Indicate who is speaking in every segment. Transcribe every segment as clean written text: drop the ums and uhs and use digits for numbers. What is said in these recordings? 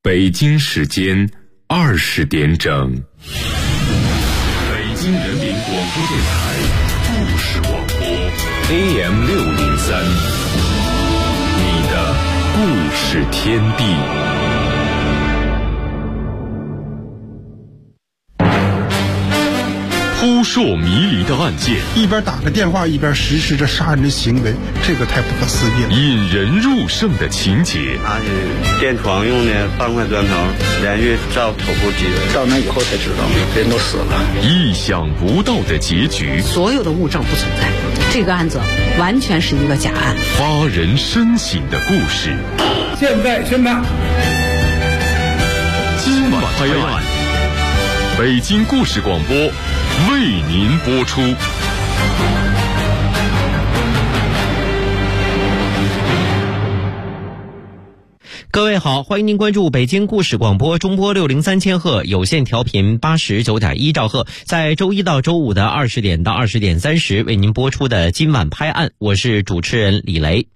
Speaker 1: 北京时间20点整，北京人民广播电台故事广播 AM603， 你的故事天地。扑朔迷离的案件，
Speaker 2: 一边打个电话一边实施着杀人的行为，这个太不可思议了。
Speaker 1: 引人入胜的情节，
Speaker 3: 他是电床用的半块砖头连续照头部击人，
Speaker 4: 照那以后才知道人都死了。
Speaker 1: 意想不到的结局，
Speaker 5: 所有的物证不存在，这个案子完全是一个假案。
Speaker 1: 发人深省的故事，
Speaker 4: 现在宣判。
Speaker 1: 今晚拍案，北京故事广播为您播出。
Speaker 6: 各位好，欢迎您关注北京故事广播中波603千赫有线调频89.1兆赫，在周一到周五的20点到20点30为您播出的今晚拍案，我是主持人李雷。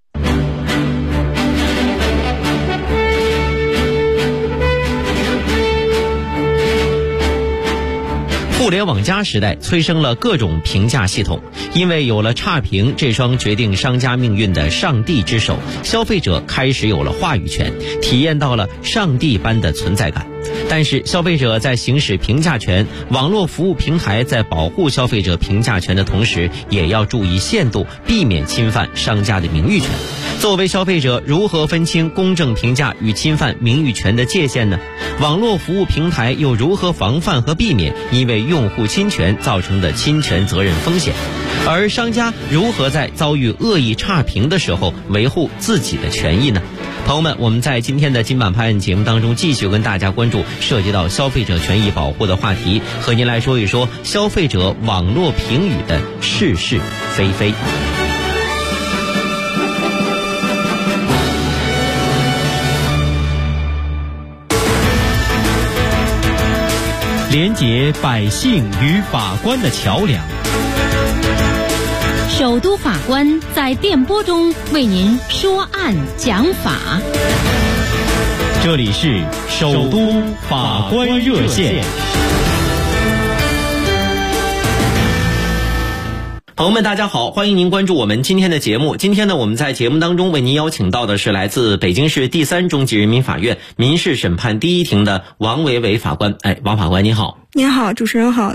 Speaker 6: 互联网加时代催生了各种评价系统，因为有了差评这双决定商家命运的上帝之手，消费者开始有了话语权，体验到了上帝般的存在感。但是消费者在行使评价权，网络服务平台在保护消费者评价权的同时，也要注意限度，避免侵犯商家的名誉权。作为消费者，如何分清公正评价与侵犯名誉权的界限呢？网络服务平台又如何防范和避免因为用户侵权造成的侵权责任风险？而商家如何在遭遇恶意差评的时候维护自己的权益呢？朋友们，我们在今天的今晚拍案节目当中继续跟大家关注涉及到消费者权益保护的话题，和您来说一说消费者网络评语的是是非非。连结百姓与法官的桥梁，
Speaker 7: 首都法官在电波中为您说案讲法。
Speaker 6: 这里是首都法官热线。朋友们大家好，欢迎您关注我们今天的节目。今天呢，我们在节目当中为您邀请到的是来自北京市第3中级人民法院民事审判第1庭的王维伟法官。王法官您好。
Speaker 8: 您好，主持人好。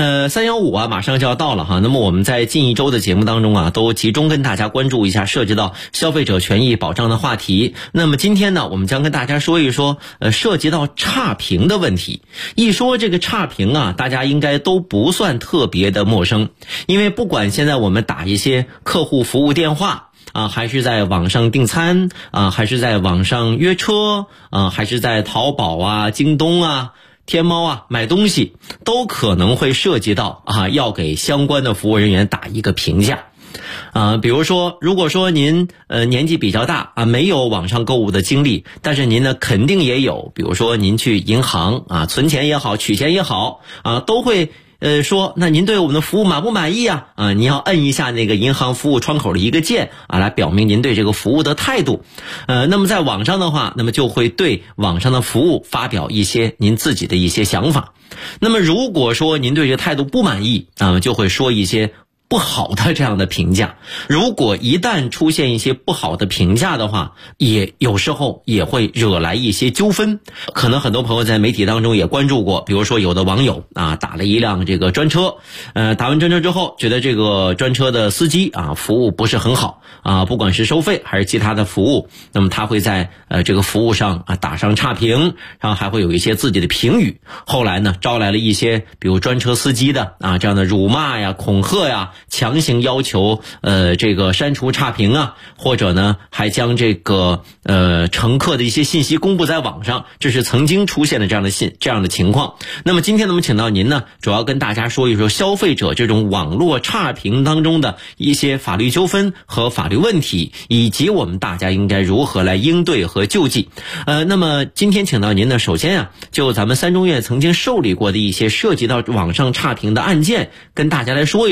Speaker 6: 315啊，马上就要到了哈。那么我们在近一周的节目当中啊，都集中跟大家关注一下涉及到消费者权益保障的话题。那么今天呢，我们将跟大家说一说涉及到差评的问题。一说这个差评啊，大家应该都不算特别的陌生，因为不管现在我们打一些客户服务电话啊，还是在网上订餐啊，还是在网上约车啊，还是在淘宝啊、京东啊、天猫啊买东西，都可能会涉及到要给相关的服务人员打一个评价。比如说，如果说您年纪比较大啊，没有网上购物的经历，但是您呢肯定也有，比如说您去银行啊存钱也好，取钱也好啊，都会说那您对我们的服务满不满意啊？您要摁一下那个银行服务窗口的一个键啊，来表明您对这个服务的态度。那么在网上的话，那么就会对网上的服务发表一些您自己的一些想法。那么如果说您对这个态度不满意啊，就会说一些不好的这样的评价。如果一旦出现一些不好的评价的话，也有时候也会惹来一些纠纷。可能很多朋友在媒体当中也关注过，比如说有的网友啊打了一辆这个专车，打完专车之后，觉得这个专车的司机啊服务不是很好啊，不管是收费还是其他的服务，那么他会在这个服务上啊打上差评，然后还会有一些自己的评语。后来呢，招来了一些比如专车司机的啊这样的辱骂呀、恐吓呀，强行要求这个删除差评啊，或者呢还将这个乘客的一些信息公布在网上，这是曾经出现的这样的情况。那么今天呢，我们请到您呢，主要跟大家说一说消费者这种网络差评当中的一些法律纠纷和法律问题，以及我们大家应该如何来应对和救济。那么今天请到您呢，首先啊，就咱们3中院曾经受理过的一些涉及到网上差评的案件，跟大家来说一说。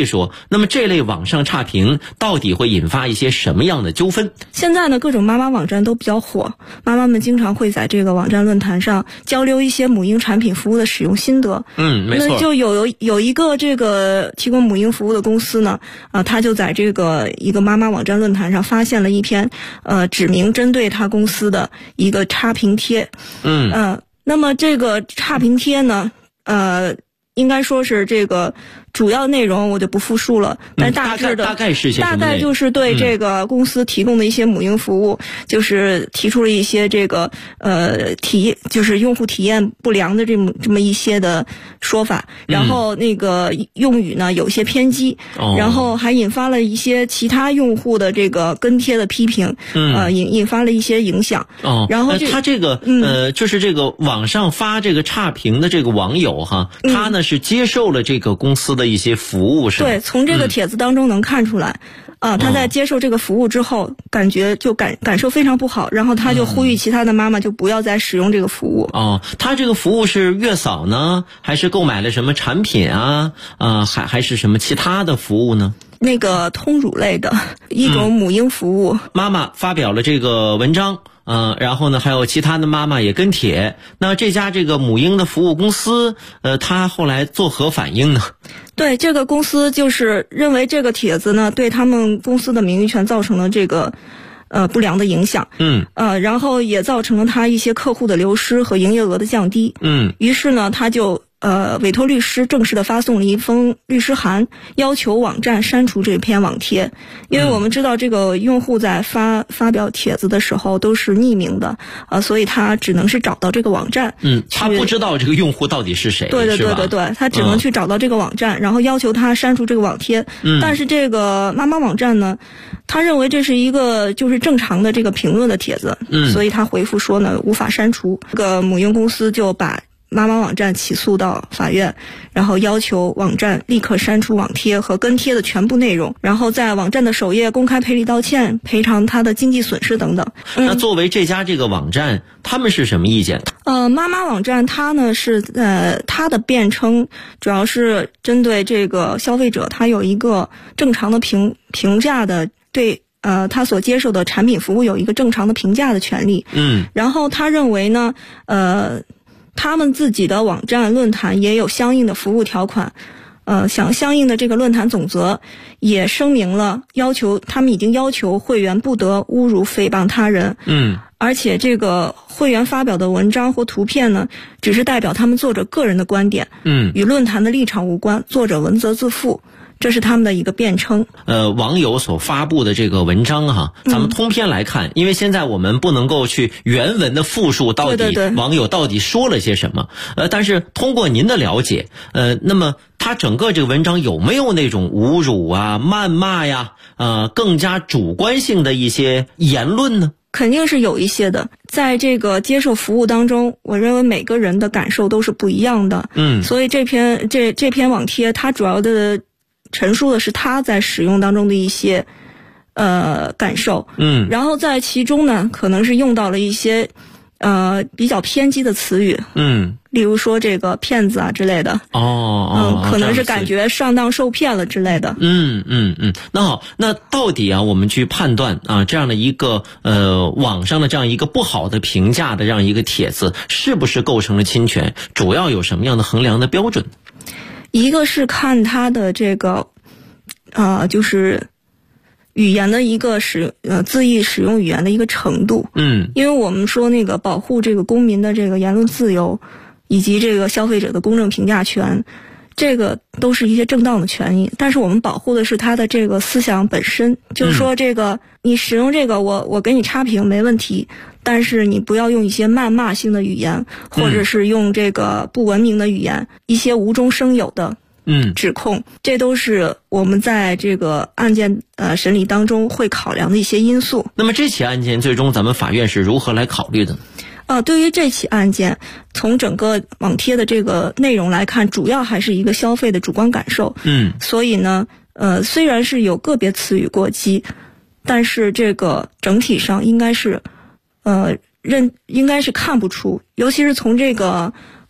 Speaker 6: 那么这类网上差评到底会引发一些什么样的纠纷？
Speaker 8: 现在呢，各种妈妈网站都比较火，妈妈们经常会在这个网站论坛上交流一些母婴产品服务的使用心得。
Speaker 6: 没错。
Speaker 8: 那就有一个这个提供母婴服务的公司呢，他就在这个一个妈妈网站论坛上发现了一篇指明针对他公司的一个差评贴。那么这个差评贴呢，应该说是这个主要内容我就不复述了，但大致的
Speaker 6: 大概是些什么内容？
Speaker 8: 大概就是对这个公司提供的一些母婴服务，就是提出了一些这个就是用户体验不良的这么一些的说法，然后那个用语呢有些偏激，然后还引发了一些其他用户的这个跟贴的批评，引发了一些影响。然后
Speaker 6: 他这个就是这个网上发这个差评的这个网友哈，他呢是接受了这个公司的一些服务，是吧？
Speaker 8: 对，从这个帖子当中能看出来。他在接受这个服务之后，感觉就感受非常不好，然后他就呼吁其他的妈妈就不要再使用这个服务。
Speaker 6: 他这个服务是月嫂呢，还是购买了什么产品啊？还是什么其他的服务呢？
Speaker 8: 那个通乳类的一种母婴服务。
Speaker 6: 妈妈发表了这个文章。然后呢，还有其他的妈妈也跟帖。那这家这个母婴的服务公司，他后来作何反应呢？
Speaker 8: 对，这个公司就是认为这个帖子呢，对他们公司的名誉权造成了这个不良的影响。然后也造成了他一些客户的流失和营业额的降低。于是呢，他就委托律师正式的发送了一封律师函，要求网站删除这篇网贴。因为我们知道这个用户在发表帖子的时候都是匿名的，所以他只能是找到这个网站。
Speaker 6: 他不知道这个用户到底是谁。
Speaker 8: 对，他只能去找到这个网站，然后要求他删除这个网贴。但是这个妈妈网站呢，他认为这是一个就是正常的这个评论的帖子，所以他回复说呢无法删除。这个母婴公司就把妈妈网站起诉到法院，然后要求网站立刻删除网贴和跟贴的全部内容，然后在网站的首页公开赔礼道歉，赔偿他的经济损失等等。
Speaker 6: 那作为这家这个网站，他们是什么意见？
Speaker 8: 妈妈网站它呢是它的辩称主要是针对这个消费者，他有一个正常的评价的对他所接受的产品服务有一个正常的评价的权利。然后他认为呢他们自己的网站论坛也有相应的服务条款，相应的这个论坛总则也声明了他们已经要求会员不得侮辱诽谤他人。而且这个会员发表的文章或图片呢，只是代表他们作者个人的观点，与论坛的立场无关，作者文责自负。这是他们的一个辩称。
Speaker 6: 网友所发布的这个文章哈，咱们通篇来看，因为现在我们不能够去原文的复述到底网友到底说了些什么。但是通过您的了解，那么他整个这个文章有没有那种侮辱啊、谩骂呀，更加主观性的一些言论呢？
Speaker 8: 肯定是有一些的。在这个接受服务当中，我认为每个人的感受都是不一样的。所以这篇网贴它主要的陈述的是他在使用当中的一些感受。然后在其中呢，可能是用到了一些比较偏激的词语。例如说这个骗子啊之类的。可能是感觉上当受骗了之类的。
Speaker 6: 那好，那到底我们去判断这样的一个网上的这样一个不好的评价的这样一个帖子是不是构成了侵权，主要有什么样的衡量的标准？
Speaker 8: 一个是看他的这个就是语言的一个恣意使用语言的一个程度。因为我们说那个保护这个公民的这个言论自由以及这个消费者的公正评价权，这个都是一些正当的权益，但是我们保护的是他的这个思想本身。就是说这个你使用这个我给你差评没问题，但是你不要用一些谩骂性的语言，或者是用这个不文明的语言，一些无中生有的指控，这都是我们在这个案件审理当中会考量的一些因素。
Speaker 6: 那么这起案件最终咱们法院是如何来考虑的？
Speaker 8: 对于这起案件，从整个网贴的这个内容来看，主要还是一个消费的主观感受。所以呢虽然是有个别词语过激，但是这个整体上应该是看不出，尤其是从这个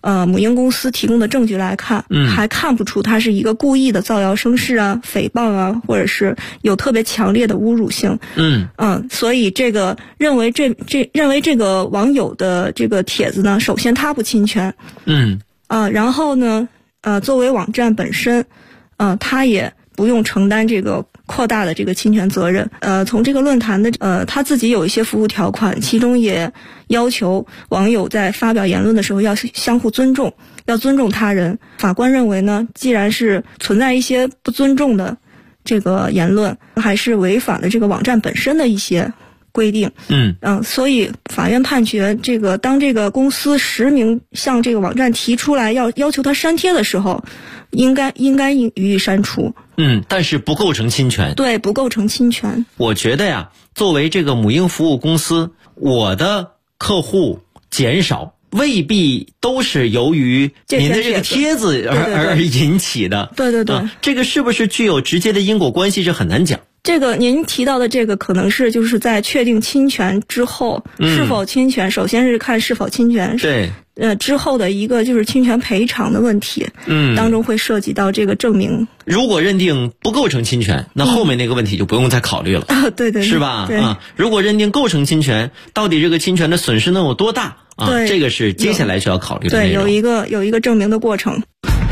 Speaker 8: 母婴公司提供的证据来看，还看不出它是一个故意的造谣生事啊、诽谤啊，或者是有特别强烈的侮辱性。所以这个认为这个网友的这个帖子呢，首先它不侵权。然后呢，作为网站本身，它也不用承担这个扩大的这个侵权责任。从这个论坛的他自己有一些服务条款，其中也要求网友在发表言论的时候要相互尊重，要尊重他人。法官认为呢，既然是存在一些不尊重的这个言论，还是违反了这个网站本身的一些规定。所以法院判决当这个公司实名向这个网站提出来要求他删帖的时候，应该予以删除。
Speaker 6: 但是不构成侵权。
Speaker 8: 对，不构成侵权。
Speaker 6: 我觉得呀，作为这个母婴服务公司，我的客户减少未必都是由于您的这个帖子而引起的。
Speaker 8: 对。
Speaker 6: 这个是不是具有直接的因果关系，这很难讲。
Speaker 8: 这个您提到的这个可能是就是在确定侵权之后，是否侵权，首先是看是否侵权。
Speaker 6: 对。
Speaker 8: 之后的一个就是侵权赔偿的问题。当中会涉及到这个证明。
Speaker 6: 如果认定不构成侵权，那后面那个问题就不用再考虑了。
Speaker 8: 对，
Speaker 6: 是吧？
Speaker 8: 对。
Speaker 6: 如果认定构成侵权，到底这个侵权的损失能有多大？
Speaker 8: 对，
Speaker 6: 这个是接下来需要考虑的内容。
Speaker 8: 对，有一个证明的过程。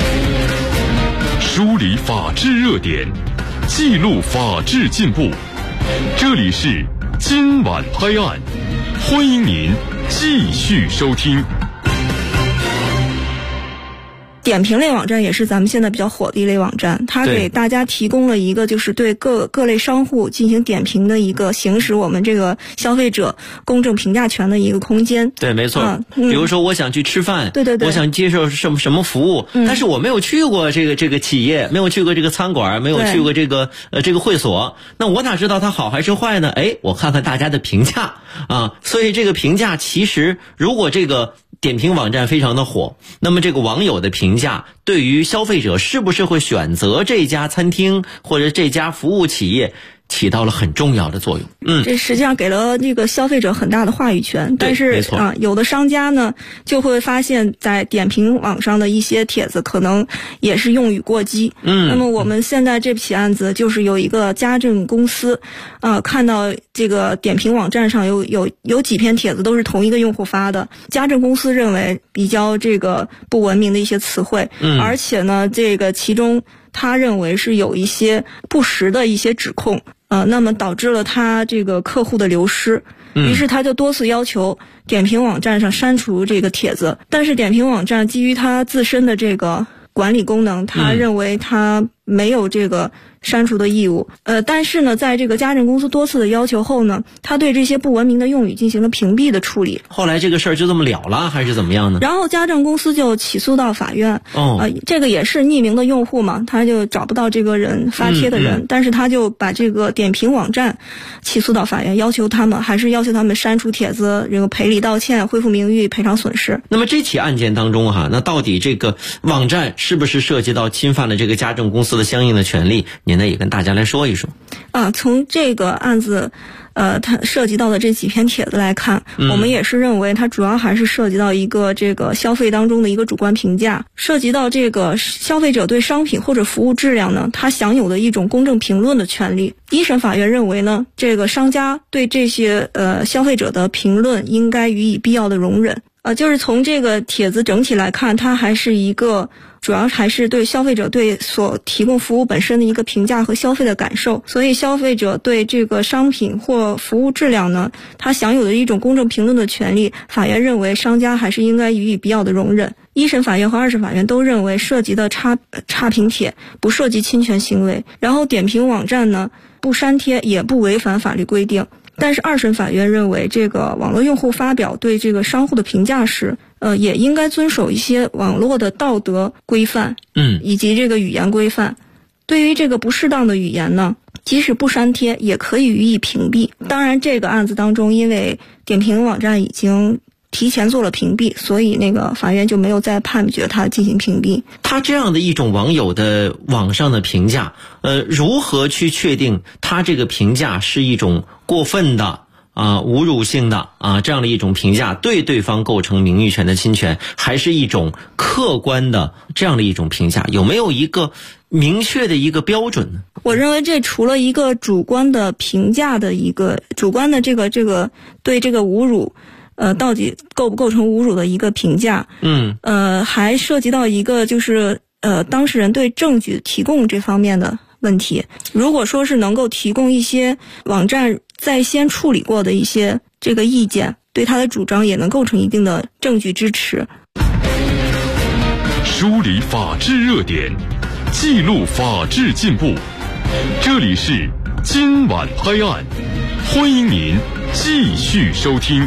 Speaker 1: 梳理法治热点，记录法治进步。这里是今晚拍案，欢迎您继续收听。
Speaker 8: 点评类网站也是咱们现在比较火的一类网站，它给大家提供了一个就是对各类商户进行点评的一个行使我们这个消费者公正评价权的一个空间。
Speaker 6: 对，没错。比如说我想去吃饭，
Speaker 8: 对，
Speaker 6: 我想接受什么服务，但是我没有去过这个企业，没有去过这个餐馆，没有去过这个会所，那我哪知道它好还是坏呢？我看看大家的评价啊。所以这个评价其实如果这个点评网站非常的火，那么这个网友的评价对于消费者是不是会选择这家餐厅或者这家服务企业起到了很重要的作用。
Speaker 8: 这实际上给了这个消费者很大的话语权。但是有的商家呢就会发现在点评网上的一些帖子可能也是用语过激。那么我们现在这起案子就是有一个家政公司看到这个点评网站上有几篇帖子都是同一个用户发的，家政公司认为比较这个不文明的一些词汇，而且呢这个其中他认为是有一些不实的一些指控，那么导致了他这个客户的流失。于是他就多次要求点评网站上删除这个帖子，但是点评网站基于他自身的这个管理功能，他认为他没有这个删除的义务。但是呢，在这个家政公司多次的要求后呢，他对这些不文明的用语进行了屏蔽的处理。
Speaker 6: 后来这个事儿就这么了了，还是怎么样呢？
Speaker 8: 然后家政公司就起诉到法院。这个也是匿名的用户嘛，他就找不到这个人发帖的人，但是他就把这个点评网站起诉到法院，要求他们删除帖子，这个赔礼道歉、恢复名誉、赔偿损失。
Speaker 6: 那么这起案件当中那到底这个网站是不是涉及到侵犯了这个家政公司的相应的权利？您呢也跟大家来说一说。
Speaker 8: 从这个案子它涉及到的这几篇帖子来看，我们也是认为它主要还是涉及到一个这个消费当中的一个主观评价，涉及到这个消费者对商品或者服务质量呢，他享有的一种公正评论的权利。一审法院认为呢，这个商家对这些消费者的评论应该予以必要的容忍。就是从这个帖子整体来看，它还是一个主要还是对消费者对所提供服务本身的一个评价和消费的感受，所以消费者对这个商品或服务质量呢，他享有的一种公正评论的权利，法院认为商家还是应该予以必要的容忍。一审法院和二审法院都认为涉及的差评帖不涉及侵权行为，然后点评网站呢不删帖也不违反法律规定。但是二审法院认为，这个网络用户发表对这个商户的评价时，也应该遵守一些网络的道德规范，以及这个语言规范。对于这个不适当的语言呢，即使不删帖，也可以予以屏蔽。当然，这个案子当中，因为点评网站已经提前做了屏蔽，所以那个法院就没有再判决他进行屏蔽。
Speaker 6: 他这样的一种网友的网上的评价，如何去确定他这个评价是一种过分的侮辱性的这样的一种评价对对方构成名誉权的侵权，还是一种客观的这样的一种评价？有没有一个明确的一个标准呢？
Speaker 8: 我认为这除了一个主观的评价的一个主观的这个对这个侮辱到底构不构成侮辱的一个评价，还涉及到一个就是当事人对证据提供这方面的问题。如果说是能够提供一些网站在先处理过的一些这个意见，对他的主张也能构成一定的证据支持。
Speaker 1: 梳理法治热点，记录法治进步，这里是今晚拍案，欢迎您继续收听。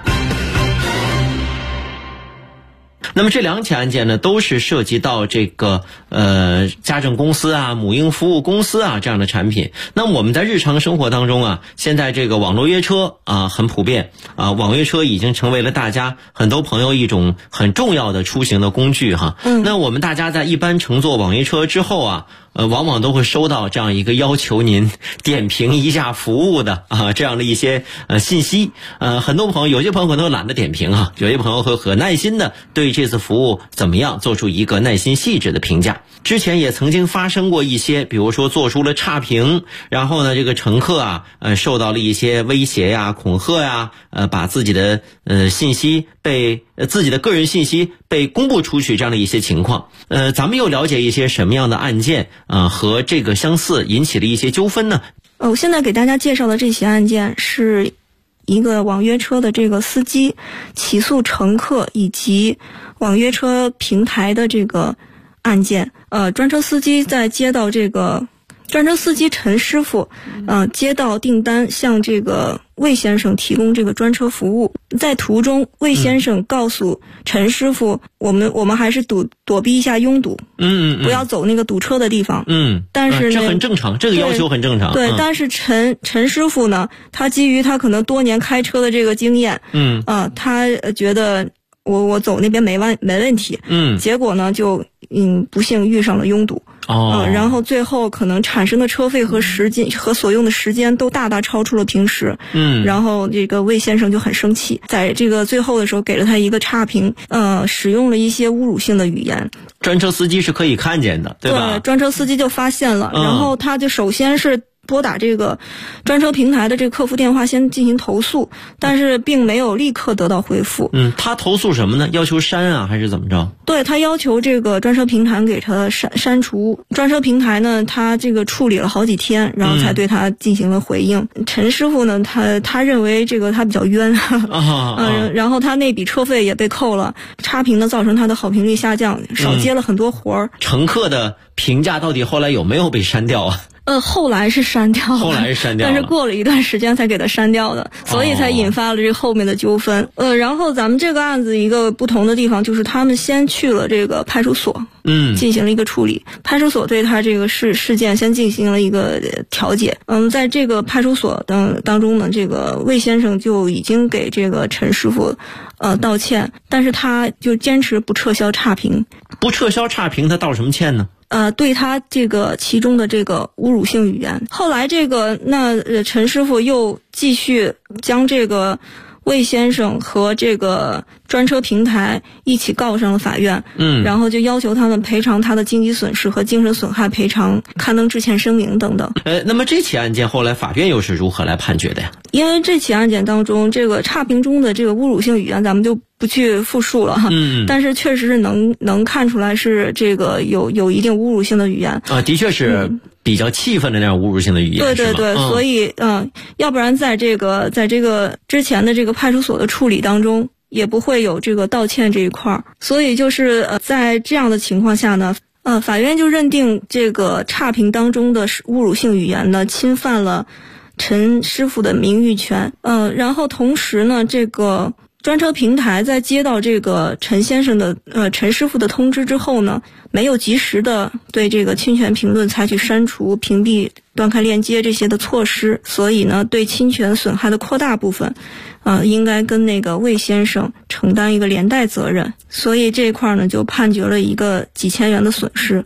Speaker 6: 那么这两起案件呢，都是涉及到这个家政公司母婴服务公司这样的产品。那么我们在日常生活当中现在这个网络约车很普遍网约车已经成为了大家很多朋友一种很重要的出行的工具那我们大家在一般乘坐网约车之后往往都会收到这样一个要求您点评一下服务的这样的一些信息。很多朋友，有些朋友可能懒得点评有些朋友会很耐心的对这次服务怎么样做出一个耐心细致的评价。之前也曾经发生过一些，比如说做出了差评，然后呢这个乘客受到了一些威胁恐吓把自己的信息自己的个人信息被公布出去这样的一些情况。咱们又了解一些什么样的案件和这个相似引起了一些纠纷呢？
Speaker 8: 我现在给大家介绍的这起案件是一个网约车的这个司机起诉乘客以及网约车平台的这个案件。专车司机在接到专车司机陈师傅接到订单，向这个魏先生提供这个专车服务。在途中，魏先生告诉陈师傅，我们还是躲避一下拥堵，不要走那个堵车的地方。但是
Speaker 6: 这很正常，这个要求很正常。
Speaker 8: 对，但是陈师傅呢，他基于他可能多年开车的这个经验，他觉得我走那边没问题。结果呢就不幸遇上了拥堵。然后最后可能产生的车费和时间和所用的时间都大大超出了平时。然后这个魏先生就很生气，在这个最后的时候给了他一个差评，使用了一些侮辱性的语言。
Speaker 6: 专车司机是可以看见的，对吧？
Speaker 8: 对，专车司机就发现了，然后他就首先是拨打这个专车平台的这个客服电话先进行投诉，但是并没有立刻得到回复。
Speaker 6: 他投诉什么呢？要求删还是怎么着？对，
Speaker 8: 他要求这个专车平台给他删除。专车平台呢，他这个处理了好几天，然后才对他进行了回应。陈师傅呢，他认为这个他比较冤，然后他那笔车费也被扣了，差评呢造成他的好评率下降，少接了很多活儿。
Speaker 6: 乘客的评价到底后来有没有被删掉
Speaker 8: 后来是删掉了，但是过了一段时间才给他删掉的，所以才引发了这后面的纠纷。然后咱们这个案子一个不同的地方就是他们先去了这个派出所，进行了一个处理。派出所对他这个事件先进行了一个调解。在这个派出所当中呢，这个魏先生就已经给这个陈师傅道歉，但是他就坚持不撤销差评。
Speaker 6: 不撤销差评，他道什么歉呢？
Speaker 8: 对他这个其中的这个侮辱性语言。后来这个陈师傅又继续将这个魏先生和这个专车平台一起告上了法院，然后就要求他们赔偿他的经济损失和精神损害赔偿、刊登致歉声明等等。
Speaker 6: 那么这起案件后来法院又是如何来判决的呀？
Speaker 8: 因为这起案件当中，这个差评中的这个侮辱性语言咱们就不去复述了但是确实是能看出来是这个有一定侮辱性的语言
Speaker 6: 的确是比较气愤的那种侮辱性的语言。
Speaker 8: 对，所以要不然在这个之前的这个派出所的处理当中也不会有这个道歉这一块。所以就是在这样的情况下呢，法院就认定这个差评当中的侮辱性语言呢侵犯了陈师傅的名誉权。然后同时呢，这个专车平台在接到这个陈师傅的通知之后呢，没有及时的对这个侵权评论采取删除、屏蔽、断开链接这些的措施，所以呢，对侵权损害的扩大部分，应该跟那个魏先生承担一个连带责任，所以这一块呢就判决了一个几千元的损失。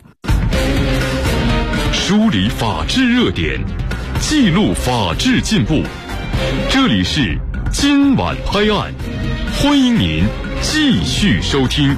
Speaker 1: 梳理法治热点，记录法治进步，这这里是今晚拍案，欢迎您继续收听。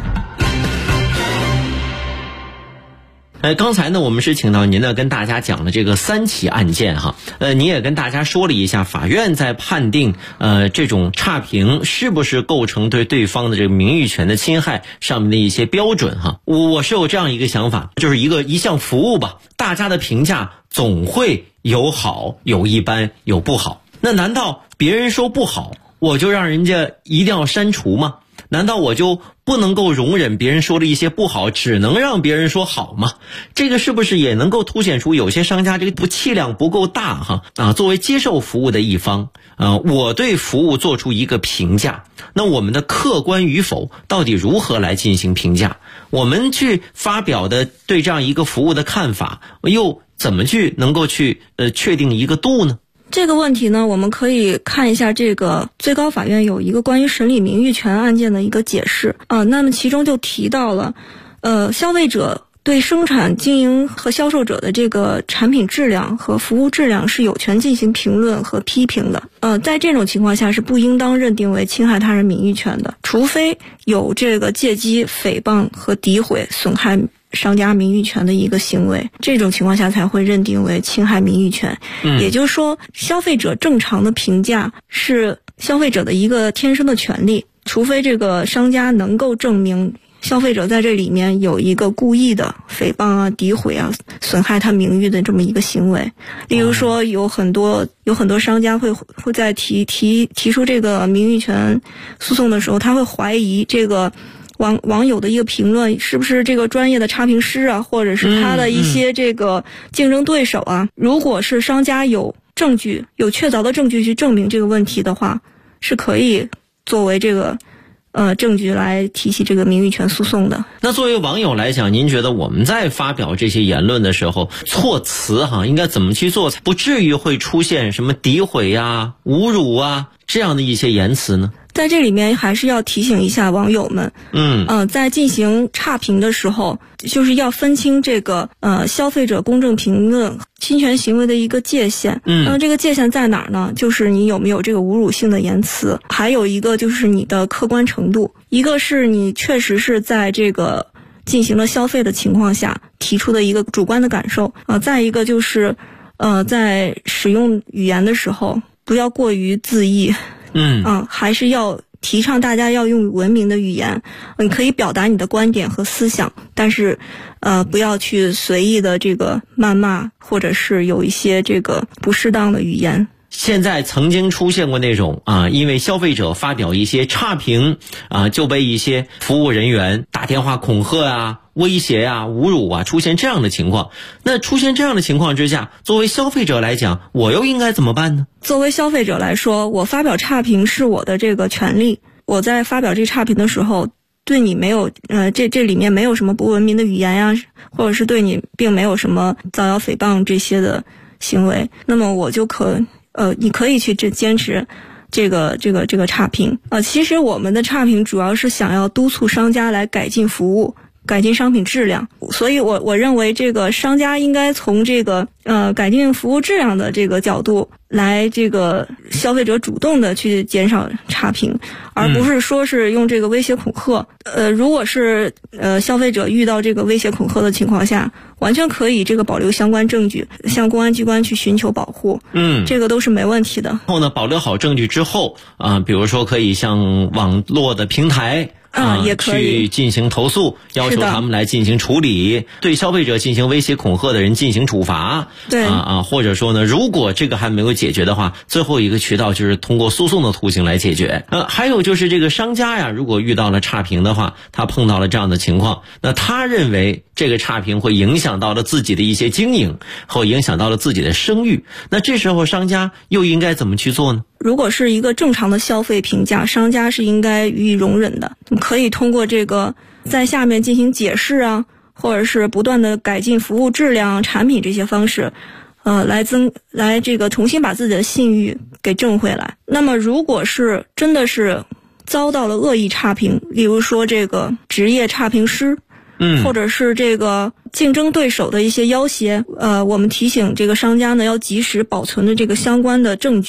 Speaker 6: 刚才呢，我们是请到您呢，跟大家讲了这个3起案件哈。你也跟大家说了一下，法院在判定这种差评是不是构成对对方的这个名誉权的侵害上面的一些标准哈。我是有这样一个想法，就是一项服务吧，大家的评价总会有好有一般有不好。那难道别人说不好，我就让人家一定要删除吗？难道我就不能够容忍别人说的一些不好，只能让别人说好吗？这个是不是也能够凸显出有些商家这个气量不够大哈？作为接受服务的一方，我对服务做出一个评价，那我们的客观与否到底如何来进行评价？我们去发表的对这样一个服务的看法，又怎么去能够去确定一个度呢？
Speaker 8: 这个问题呢，我们可以看一下这个最高法院有一个关于审理名誉权案件的一个解释那么其中就提到了，消费者对生产经营和销售者的这个产品质量和服务质量是有权进行评论和批评的。在这种情况下是不应当认定为侵害他人名誉权的，除非有这个借机诽谤和诋毁损害商家名誉权的一个行为，这种情况下才会认定为侵害名誉权。也就是说，消费者正常的评价是消费者的一个天生的权利，除非这个商家能够证明消费者在这里面有一个故意的诽谤诋毁损害他名誉的这么一个行为。例如说有很多商家会在提出这个名誉权诉讼的时候，他会怀疑这个网友的一个评论是不是这个专业的差评师或者是他的一些这个竞争对手如果是商家有证据，有确凿的证据去证明这个问题的话，是可以作为这个证据来提起这个名誉权诉讼的。
Speaker 6: 那作为网友来讲，您觉得我们在发表这些言论的时候，措辞应该怎么去做，才不至于会出现什么诋毁侮辱这样的一些言辞呢？
Speaker 8: 在这里面还是要提醒一下网友们，在进行差评的时候，就是要分清这个消费者公正评论侵权行为的一个界限。这个界限在哪儿呢？就是你有没有这个侮辱性的言辞，还有一个就是你的客观程度。一个是你确实是在这个进行了消费的情况下提出的一个主观的感受再一个就是在使用语言的时候不要过于恣意。还是要提倡大家要用文明的语言，你可以表达你的观点和思想，但是不要去随意的这个谩骂，或者是有一些这个不适当的语言。
Speaker 6: 现在曾经出现过那种因为消费者发表一些差评就被一些服务人员打电话恐吓威胁侮辱出现这样的情况。那出现这样的情况之下，作为消费者来讲，我又应该怎么办呢？
Speaker 8: 作为消费者来说，我发表差评是我的这个权利。我在发表这差评的时候，对你没有这里面没有什么不文明的语言或者是对你并没有什么造谣诽谤这些的行为，那么我就你可以去坚持这个差评其实我们的差评主要是想要督促商家来改进服务，改进商品质量，所以我认为这个商家应该从这个改进服务质量的这个角度来这个消费者主动的去减少差评，而不是说是用这个威胁恐吓。如果是消费者遇到这个威胁恐吓的情况下，完全可以这个保留相关证据，向公安机关去寻求保护。这个都是没问题的。然
Speaker 6: 后呢，保留好证据之后比如说可以向网络的平台
Speaker 8: 也可以
Speaker 6: 去进行投诉，要求他们来进行处理，对消费者进行威胁恐吓的人进行处罚。
Speaker 8: 对
Speaker 6: 或者说呢，如果这个还没有解决的话，最后一个渠道就是通过诉讼的途径来解决。还有就是这个商家如果遇到了差评的话，他碰到了这样的情况，那他认为这个差评会影响到了自己的一些经营，或影响到了自己的声誉，那这时候商家又应该怎么去做呢？
Speaker 8: 如果是一个正常的消费评价，商家是应该予以容忍的。你可以通过这个在下面进行解释或者是不断的改进服务质量、产品这些方式，来这个重新把自己的信誉给挣回来。那么如果是真的是遭到了恶意差评，例如说这个职业差评师，或者是这个竞争对手的一些要挟，我们提醒这个商家呢要及时保存的这个相关的证据。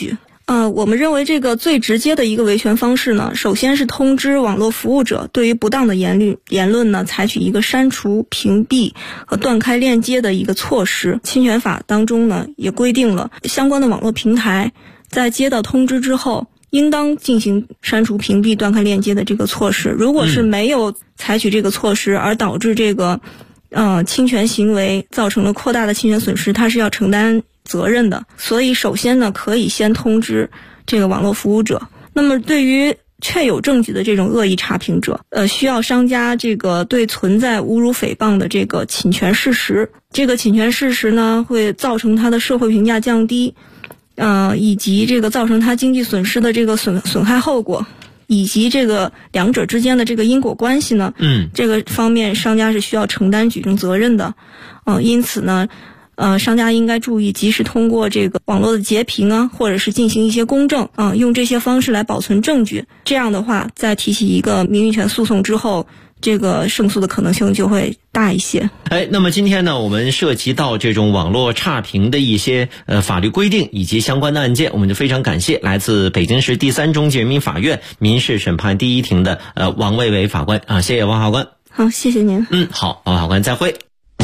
Speaker 8: 我们认为这个最直接的一个维权方式呢，首先是通知网络服务者对于不当的言论呢，采取一个删除、屏蔽和断开链接的一个措施。侵权法当中呢，也规定了相关的网络平台在接到通知之后，应当进行删除、屏蔽、断开链接的这个措施。如果是没有采取这个措施，而导致这个侵权行为造成了扩大的侵权损失，它是要承担责任的。所以首先呢，可以先通知这个网络服务者。那么对于确有证据的这种恶意差评者，需要商家这个对存在侮辱诽谤的这个侵权事实，这个侵权事实呢，会造成他的社会评价降低，以及这个造成他经济损失的这个损害后果，以及这个两者之间的这个因果关系呢，这个方面商家是需要承担举证责任的。因此呢，商家应该注意及时通过这个网络的截屏啊，或者是进行一些公证用这些方式来保存证据。这样的话，在提起一个名誉权诉讼之后，这个胜诉的可能性就会大一些。
Speaker 6: 那么今天呢，我们涉及到这种网络差评的一些法律规定以及相关的案件，我们就非常感谢来自北京市第3中级人民法院民事审判第1庭的王卫伟法官啊，谢谢王法官。
Speaker 8: 好，谢谢您。
Speaker 6: 好，王法官再会。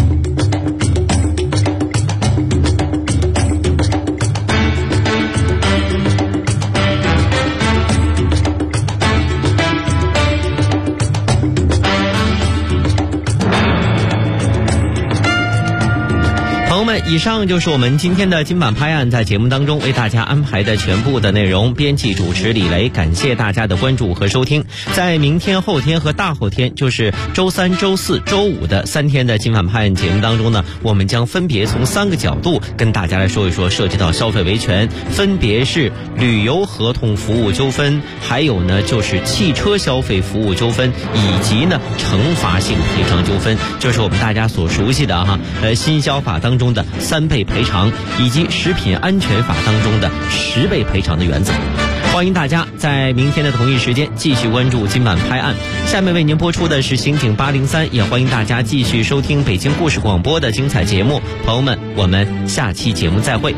Speaker 6: 以上就是我们今天的今晚拍案在节目当中为大家安排的全部的内容。编辑主持李雷，感谢大家的关注和收听。在明天、后天和大后天，就是周3、周4、周5的3天的今晚拍案节目当中呢，我们将分别从3个角度跟大家来说一说涉及到消费维权，分别是旅游合同服务纠纷，还有呢就是汽车消费服务纠纷，以及呢惩罚性赔偿纠纷，就是我们大家所熟悉的新消法当中的3倍赔偿，以及食品安全法当中的10倍赔偿的原则。欢迎大家在明天的同一时间继续关注今晚拍案。下面为您播出的是刑警803，也欢迎大家继续收听北京故事广播的精彩节目。朋友们，我们下期节目再会。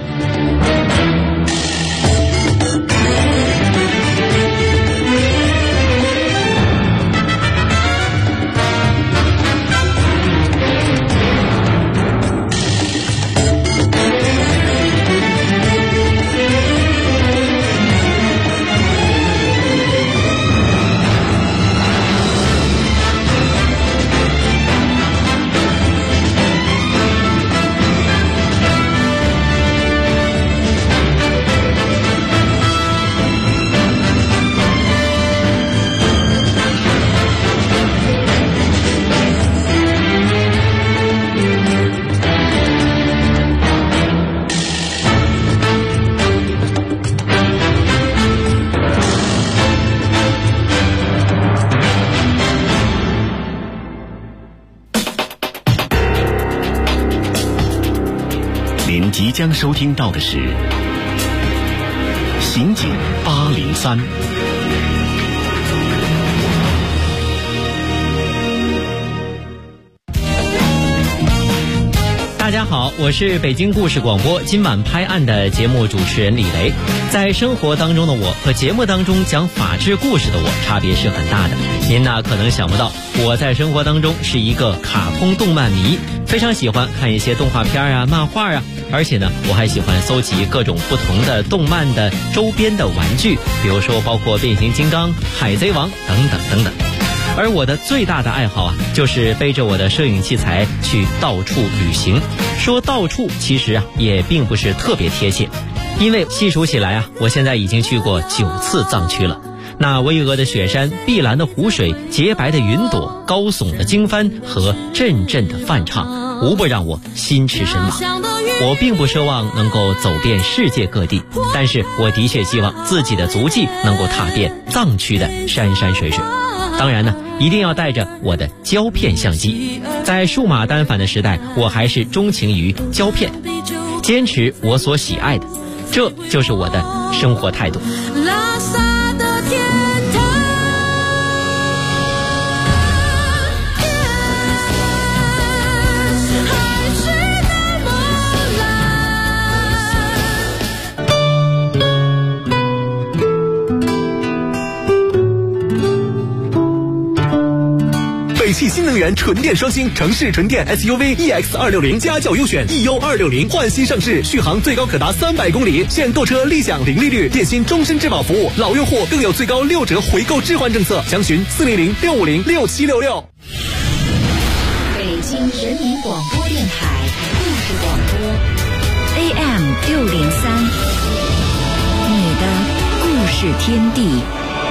Speaker 1: 您即将收听到的是刑警803。
Speaker 6: 大家好，我是北京故事广播今晚拍案的节目主持人李雷。在生活当中的我和节目当中讲法治故事的我差别是很大的。您呢可能想不到，我在生活当中是一个卡通动漫迷，非常喜欢看一些动画片啊、漫画啊，而且呢我还喜欢搜集各种不同的动漫的周边的玩具，比如说包括变形金刚、海贼王等等等等。而我的最大的爱好啊，就是背着我的摄影器材去到处旅行。说到处其实啊也并不是特别贴切，因为细数起来啊，我现在已经去过9次藏区了。那巍峨的雪山、碧蓝的湖水、洁白的云朵、高耸的经幡和阵阵的梵唱，无不让我心驰神往。我并不奢望能够走遍世界各地，但是我的确希望自己的足迹能够踏遍藏区的山山水水。当然呢，一定要带着我的胶片相机。在数码单反的时代，我还是钟情于胶片，坚持我所喜爱的，这就是我的生活态度。
Speaker 9: 北汽新能源纯电双星城市纯电 SUV EX260家轿优选 EU260焕新上市，续航最高可达300公里，现购车立享零利率，电信终身质保服务，老用户更有最高6折回购置换政策，详询400-650-6766。
Speaker 10: 北京人民广播电台故事广播 AM603，你的故事天地。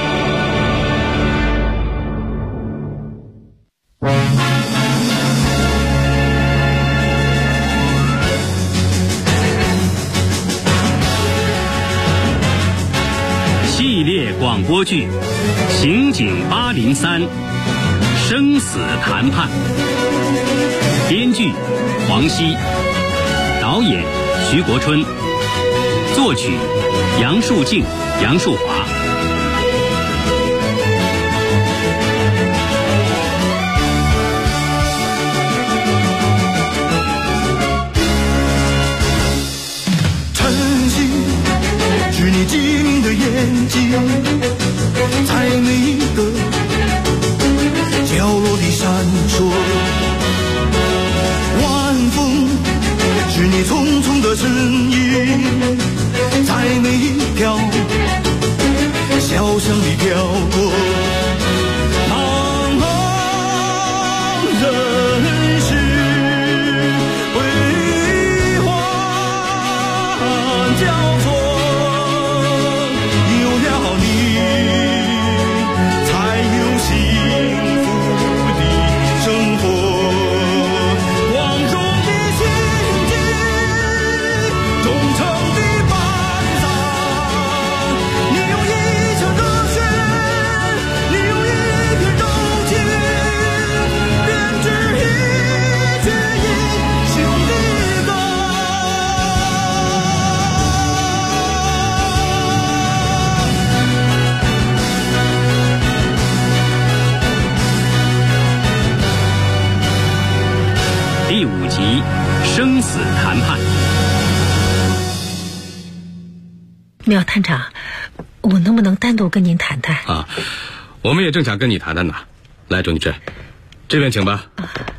Speaker 11: 系列广播剧《刑警803》生死谈判，编剧黄熙，导演徐国春，作曲杨树静、杨树华。
Speaker 12: 晨曦是你晶莹的眼睛，在每一个角落里闪烁。晚风是你匆匆的身影，在每一条小巷里飘过。茫茫人世辉煌交错，有了你才有幸福的生活。光荣的心境，忠诚的班长，你用一腔热血，你用一片柔情，编织一曲英雄的歌。
Speaker 11: 第5集生死谈判。
Speaker 13: 苗探长，我能不能单独跟您谈谈
Speaker 14: 啊？我们也正想跟你谈谈呢。来，周女士，这边请吧。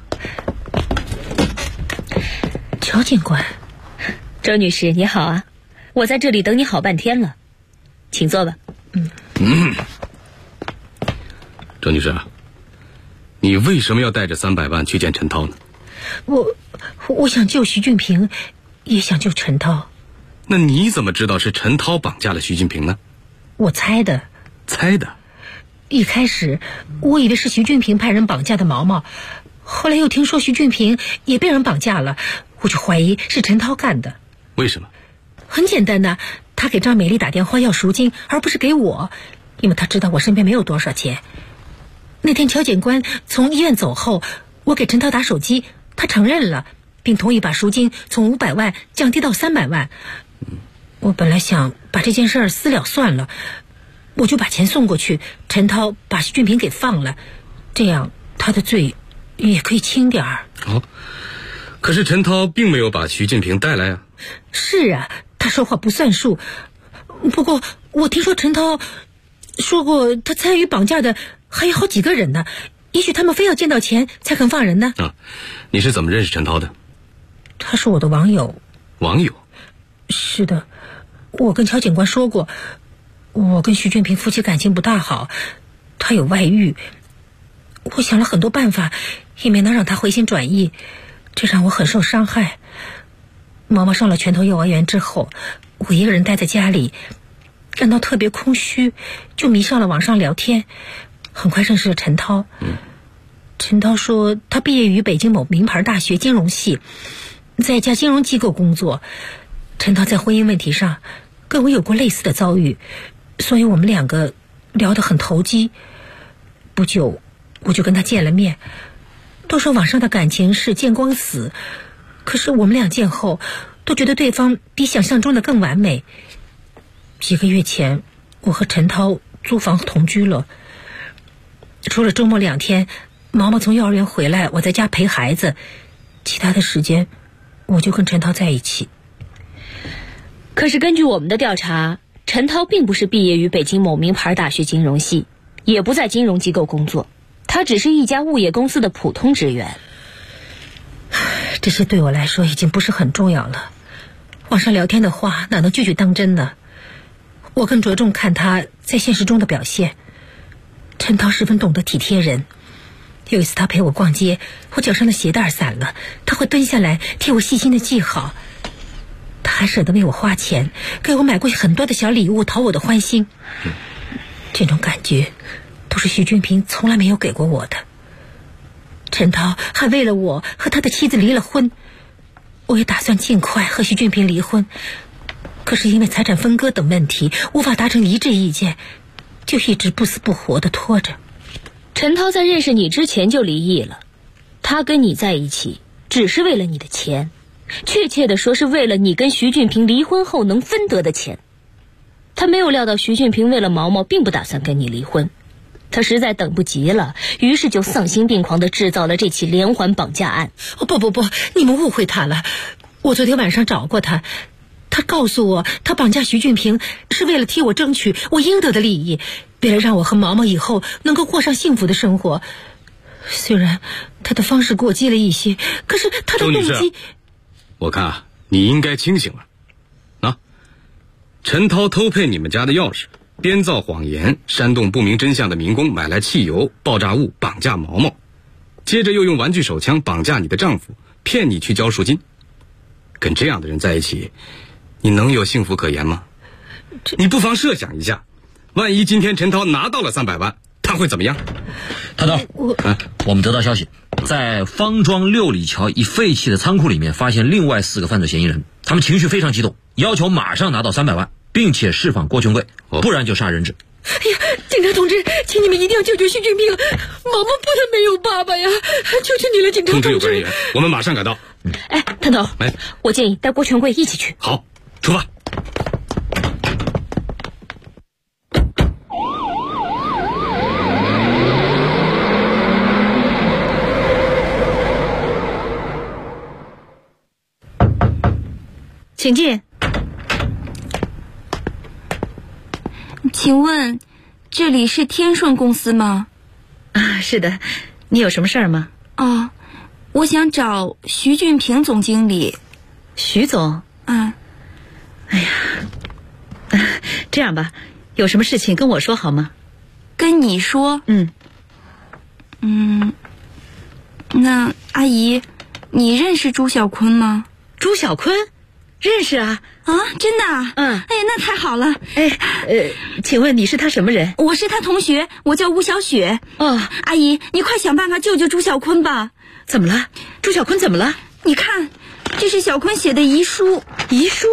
Speaker 13: 乔警官。
Speaker 15: 周女士你好啊，我在这里等你好半天了，请坐吧。
Speaker 14: 周女士，你为什么要带着300万去见陈涛呢？
Speaker 13: 我想救徐俊平，也想救陈涛。
Speaker 14: 那你怎么知道是陈涛绑架了徐俊平呢？
Speaker 13: 我猜的。
Speaker 14: 猜的？
Speaker 13: 一开始我以为是徐俊平派人绑架的毛毛，后来又听说徐俊平也被人绑架了，我就怀疑是陈涛干的。
Speaker 14: 为什么？
Speaker 13: 很简单的，他给张美丽打电话要赎金，而不是给我，因为他知道我身边没有多少钱。那天乔检官从医院走后，我给陈涛打手机，他承认了，并同意把赎金从500万降低到300万。我本来想把这件事私了算了，我就把钱送过去，陈涛把徐俊平给放了，这样他的罪也可以轻点儿。
Speaker 14: 可是陈涛并没有把徐俊平带来啊。
Speaker 13: 是啊，他说话不算数。不过我听说陈涛说过，他参与绑架的还有好几个人呢，也许他们非要见到钱才肯放人呢。
Speaker 14: 你是怎么认识陈涛的？
Speaker 13: 他是我的网友。
Speaker 14: 网友？
Speaker 13: 是的，我跟乔警官说过，我跟徐俊平夫妻感情不大好，他有外遇。我想了很多办法，也没能让他回心转意，这让我很受伤害。毛毛上了拳头幼儿园之后，我一个人待在家里，感到特别空虚，就迷上了网上聊天，很快认识了陈涛。陈涛说他毕业于北京某名牌大学金融系，在一家金融机构工作。陈涛在婚姻问题上跟我有过类似的遭遇，所以我们两个聊得很投机。不久我就跟他见了面，都说网上的感情是见光死，可是我们俩见后都觉得对方比想象中的更完美。几个月前我和陈涛租房同居了，除了周末2天毛毛从幼儿园回来我在家陪孩子，其他的时间我就跟陈涛在一起。
Speaker 15: 可是根据我们的调查，陈涛并不是毕业于北京某名牌大学金融系，也不在金融机构工作， 他只是一家物业公司的普通职员。
Speaker 13: 这些对我来说已经不是很重要了，网上聊天的话哪能句句当真呢？我更着重看他在现实中的表现。陈涛十分懂得体贴人，有一次他陪我逛街，我脚上的鞋带散了，他会蹲下来替我细心的系好。他还舍得为我花钱，给我买过很多的小礼物讨我的欢心。这种感觉都是徐俊平从来没有给过我的。陈涛还为了我和他的妻子离了婚，我也打算尽快和徐俊平离婚，可是因为财产分割等问题无法达成一致意见，就一直不死不活地拖着。
Speaker 15: 陈涛在认识你之前就离异了，他跟你在一起只是为了你的钱，确切地说是为了你跟徐俊平离婚后能分得的钱。他没有料到徐俊平为了毛毛并不打算跟你离婚，他实在等不及了，于是就丧心病狂地制造了这起连环绑架案。
Speaker 13: 不，你们误会他了。我昨天晚上找过他，他告诉我他绑架徐俊平是为了替我争取我应得的利益，为了让我和毛毛以后能够过上幸福的生活。虽然他的方式过激了一些，可是他的动机……
Speaker 14: 我看你应该清醒了。陈涛偷配你们家的钥匙，编造谎言，煽动不明真相的民工买来汽油、爆炸物绑架毛毛，接着又用玩具手枪绑架你的丈夫，骗你去交赎金。跟这样的人在一起，你能有幸福可言吗？你不妨设想一下，万一今天陈涛拿到了300万，他会怎么样？
Speaker 16: 涛涛，我们得到消息，在方庄6里桥一废弃的仓库里面发现另外4个犯罪嫌疑人，他们情绪非常激动，要求马上拿到300万，并且释放郭全贵，不然就杀人质。
Speaker 13: 哎呀，警察同志，请你们一定要救救徐俊平，毛毛不能没有爸爸呀！求求你了，警察同志。
Speaker 14: 通知有关人员，我们马上赶到。
Speaker 15: 哎，探头，我建议带郭全贵一起去。
Speaker 14: 好，出发。
Speaker 17: 请进。
Speaker 18: 请问这里是天顺公司吗？
Speaker 17: 是的，你有什么事儿吗？
Speaker 18: 我想找徐俊平总经理。
Speaker 17: 徐总？哎呀，这样吧，有什么事情跟我说好吗？
Speaker 18: 跟你说？那阿姨，你认识朱小坤吗？
Speaker 17: 朱小坤？认识啊。
Speaker 18: 真的啊？哎，那太好了。
Speaker 17: 请问你是他什么人？
Speaker 18: 我是他同学，我叫吴小雪。阿姨，你快想办法救救朱小坤吧。
Speaker 17: 怎么了？朱小坤怎么了？
Speaker 18: 你看，这是小坤写的遗书。
Speaker 17: 遗书？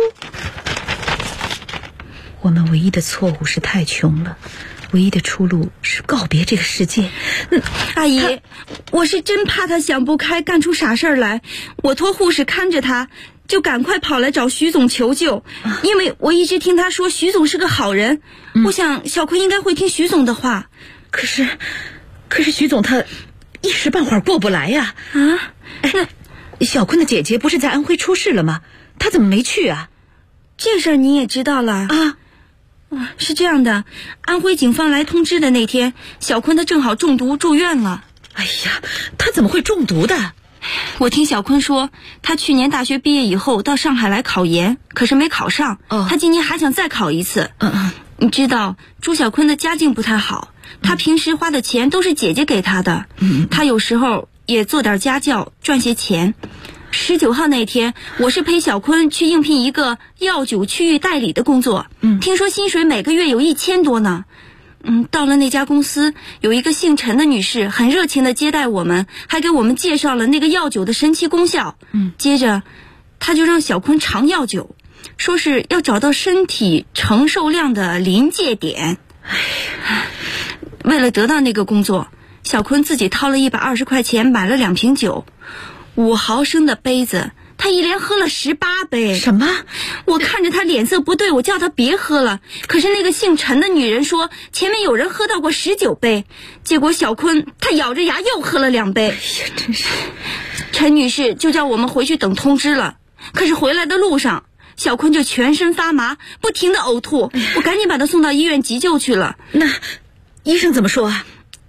Speaker 17: 我们唯一的错误是太穷了，唯一的出路是告别这个世界。
Speaker 18: 阿姨，我是真怕他想不开干出傻事来，我托护士看着他，就赶快跑来找徐总求救，因为我一直听他说徐总是个好人，我想小坤应该会听徐总的话。
Speaker 17: 可是徐总他一时半会儿过不来呀。小坤的姐姐不是在安徽出事了吗？他怎么没去啊？
Speaker 18: 这事儿你也知道了是这样的，安徽警方来通知的那天，小坤他正好中毒住院了。
Speaker 17: 哎呀，他怎么会中毒的？
Speaker 18: 我听小坤说，他去年大学毕业以后到上海来考研，可是没考上。他今年还想再考一次。你知道朱小坤的家境不太好，他平时花的钱都是姐姐给他的。他有时候也做点家教赚些钱。19号那天，我是陪小坤去应聘一个药酒区域代理的工作，听说薪水每个月有1000多呢。到了那家公司，有一个姓陈的女士很热情的接待我们，还给我们介绍了那个药酒的神奇功效。接着她就让小坤尝药酒，说是要找到身体承受量的临界点。为了得到那个工作，小坤自己掏了120块钱买了2瓶酒，5毫升的杯子，他一连喝了18杯。
Speaker 17: 什么？
Speaker 18: 我看着他脸色不对，我叫他别喝了。可是那个姓陈的女人说前面有人喝到过19杯，结果小坤他咬着牙又喝了2杯。
Speaker 17: 哎呀，真是。
Speaker 18: 陈女士就叫我们回去等通知了。可是回来的路上，小坤就全身发麻，不停地呕吐。我赶紧把他送到医院急救去了。
Speaker 17: 那医生怎么说啊？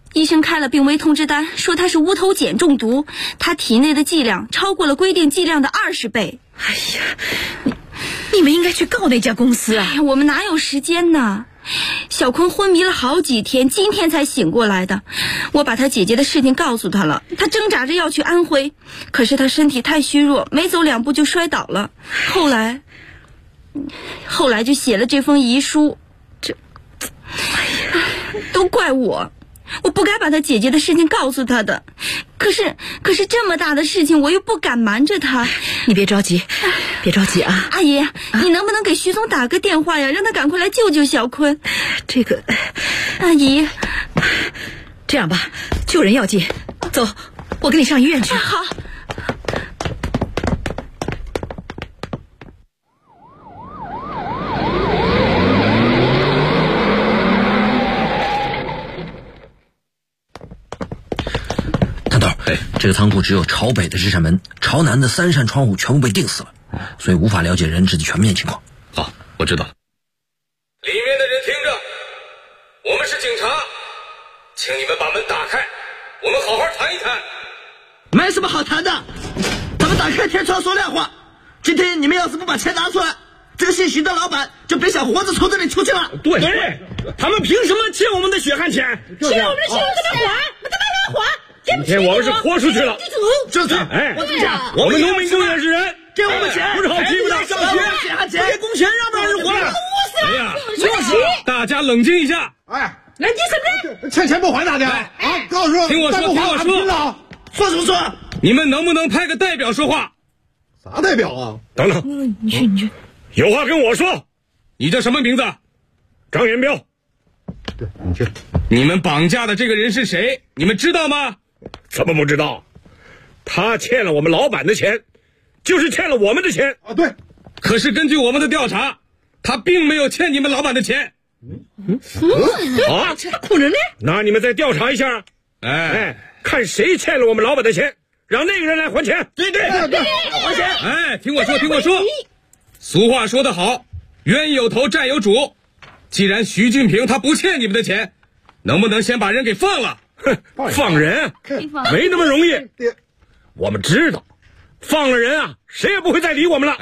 Speaker 18: 医生开了病危通知单，说他是乌头碱中毒，他体内的剂量超过了规定剂量的20倍。
Speaker 17: 哎呀，你们应该去告那家公司啊！
Speaker 18: 哎呀，我们哪有时间呢？小坤昏迷了好几天，今天才醒过来的。我把他姐姐的事情告诉他了，他挣扎着要去安徽，可是他身体太虚弱，没走2步就摔倒了。后来就写了这封遗书。都怪我不该把他姐姐的事情告诉他的。可是这么大的事情，我又不敢瞒着他。
Speaker 17: 你别着急，别着急啊！
Speaker 18: 阿姨，你能不能给徐总打个电话呀，让他赶快来救救小坤？
Speaker 17: 这个，
Speaker 18: 阿姨，
Speaker 17: 这样吧，救人要紧，走，我跟你上医院去。
Speaker 18: 好。
Speaker 16: 这个仓库只有朝北的这扇门，朝南的3扇窗户全部被钉死了，所以无法了解人质的全面情况。
Speaker 14: 好，我知道了。里面的人听着，我们是警察，请你们把门打开，我们好好谈一谈。
Speaker 19: 没什么好谈的，咱们打开天窗说亮话。今天你们要是不把钱拿出来，这个姓徐的老板就别想活着从这里出去了。
Speaker 4: 对，他们凭什么欠我们的血汗钱？
Speaker 13: 欠我们的钱我跟他还，跟他还。
Speaker 4: 今天我们是豁出去了，
Speaker 19: 就是，
Speaker 4: 我们农民工也是人，
Speaker 19: 给我们钱，
Speaker 4: 不是好欺负的，
Speaker 19: 上学，
Speaker 4: 不给工钱，让不让人活了？
Speaker 13: 哎
Speaker 4: 呀，大家冷静一下，
Speaker 13: 冷静什么？
Speaker 2: 欠钱不还咋的？告诉
Speaker 14: 听我说，
Speaker 19: 说什么说？
Speaker 14: 你们能不能派个代表说话？
Speaker 2: 啥代表啊？
Speaker 4: 等等，
Speaker 13: 你去，
Speaker 14: 有话跟我说。你叫什么名字？张元彪。
Speaker 2: 对，你去。
Speaker 14: 你们绑架的这个人是谁？你们知道吗？
Speaker 4: 怎么不知道？他欠了我们老板的钱，就是欠了我们的钱
Speaker 2: 啊！对。
Speaker 14: 可是根据我们的调查，他并没有欠你们老板的钱。
Speaker 4: 啊？
Speaker 13: 可能呢？
Speaker 4: 那你们再调查一下，看谁欠了我们老板的钱，让那个人来还钱。
Speaker 19: 对，还钱。
Speaker 14: 听我说。俗话说得好，冤有头债有主。既然徐俊平他不欠你们的钱，能不能先把人给放了？
Speaker 4: 放人没那么容易。我们知道，放了人啊，谁也不会再理我们了。